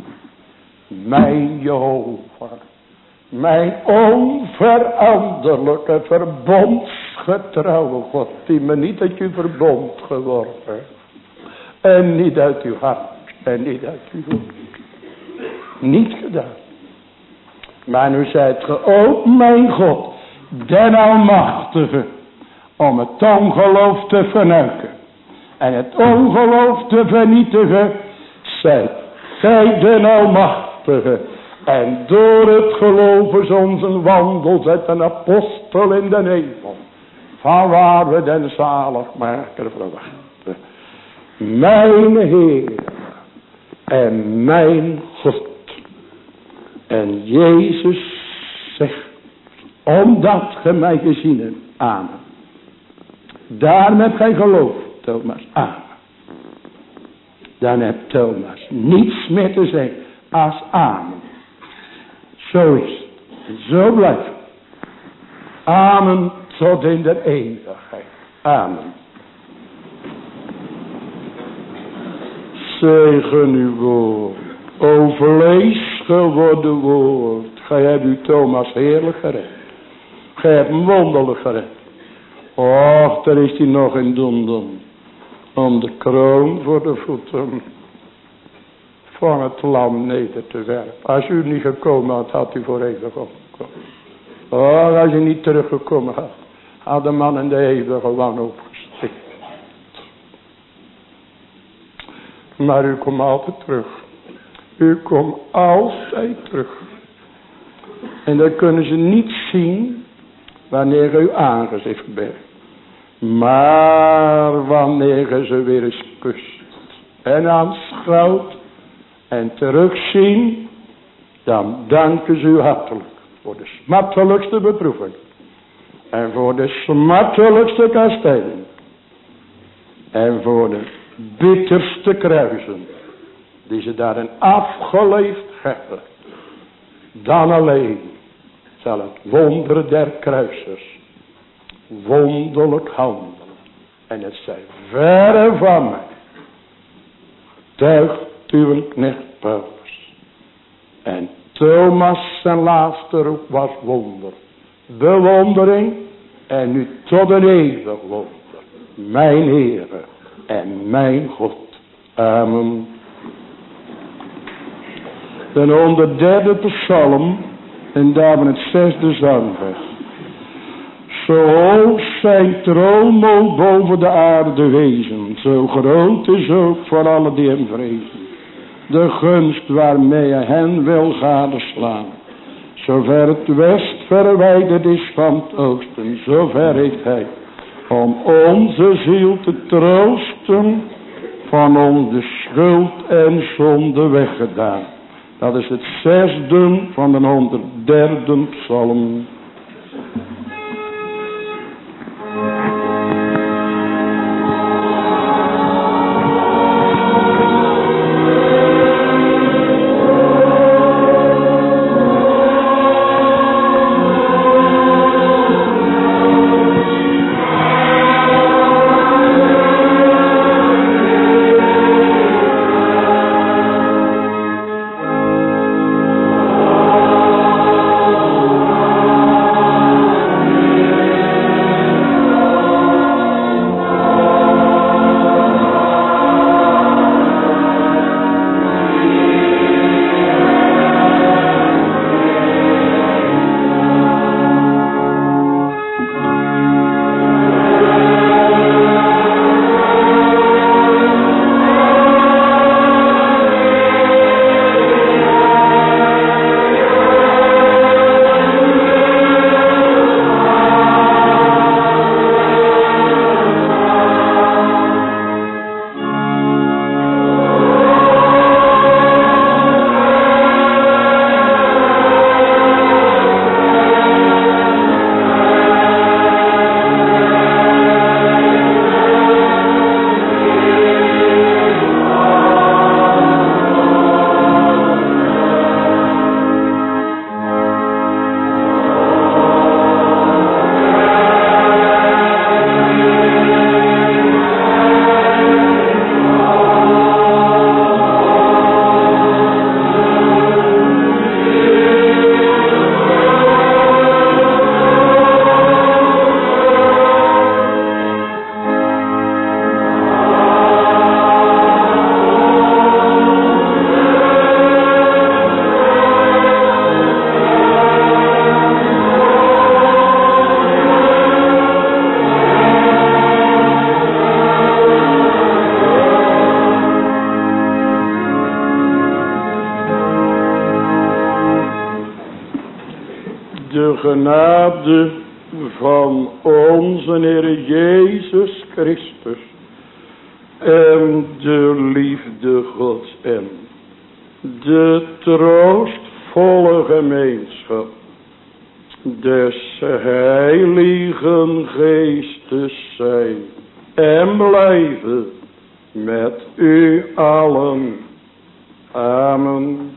mijn Jehovah, mijn onveranderlijke verbondsgetrouwe God, die me niet uit uw verbond geworpen en niet uit uw hart en niet uit uw hoofd. Niet gedaan. Maar nu zijt ge ook mijn God, den Almachtige, om het ongeloof te vernuiken en het ongeloof te vernietigen, zijt gij den Almachtige. En door het geloof is onze wandel, zet een apostel in de hemel, van waar we den zaligmaker verwachten. Mijn Heer en mijn God. En Jezus zegt, omdat ge mij gezien hebt, amen. Daarom hebt gij geloof, Thomas, amen. Dan hebt Thomas niets meer te zeggen als amen. Zo is het. En zo blijft het. Amen tot in de eeuwigheid. Amen. Zegen uw woord. Overlees geworden woord. Gij hebt u Thomas heerlijk gered. Gij hebt hem wonderlijk gered. Och, daar is hij nog in doen. Om de kroon voor de voeten van het lam neder te werpen. Als u niet gekomen had, had u voor eeuwig opgekomen. Oh, als u niet teruggekomen had, had de man in de eeuwige wanhoop gestikt. Maar u komt altijd terug. U komt altijd terug. En dat kunnen ze niet zien wanneer u aangezicht bent. Maar wanneer ze weer eens kust en aanschouwt en terugzien, dan danken ze u hartelijk voor de smartelijkste beproeving en voor de smartelijkste kastijding en voor de bitterste kruisen die ze daarin afgeleefd hebben. Dan alleen zal het wonder der kruisers wonderlijk handelen. En het zij verre van mij. Tuigt uw knecht Paulus. En Thomas zijn laatste roep was wonder. Bewondering. En nu tot een eeuwig wonder. Mijn Heere en mijn God. Amen. De honderderde psalm. En daarvan het zesde zangvers. Zo hoog zijn troon boven de aarde wezen. Zo groot is ook voor alle die hem vrezen. De gunst waarmee hij hen wil gadeslaan. Zover het west verwijderd is van het oosten. Zover heeft hij om onze ziel te troosten. Van onze schuld en zonde weggedaan. Dat is het zesde van de honderdderde psalm. Genade van onze Heer Jezus Christus en de liefde Gods en de troostvolle gemeenschap des Heiligen Geestes zijn en blijven met u allen. Amen.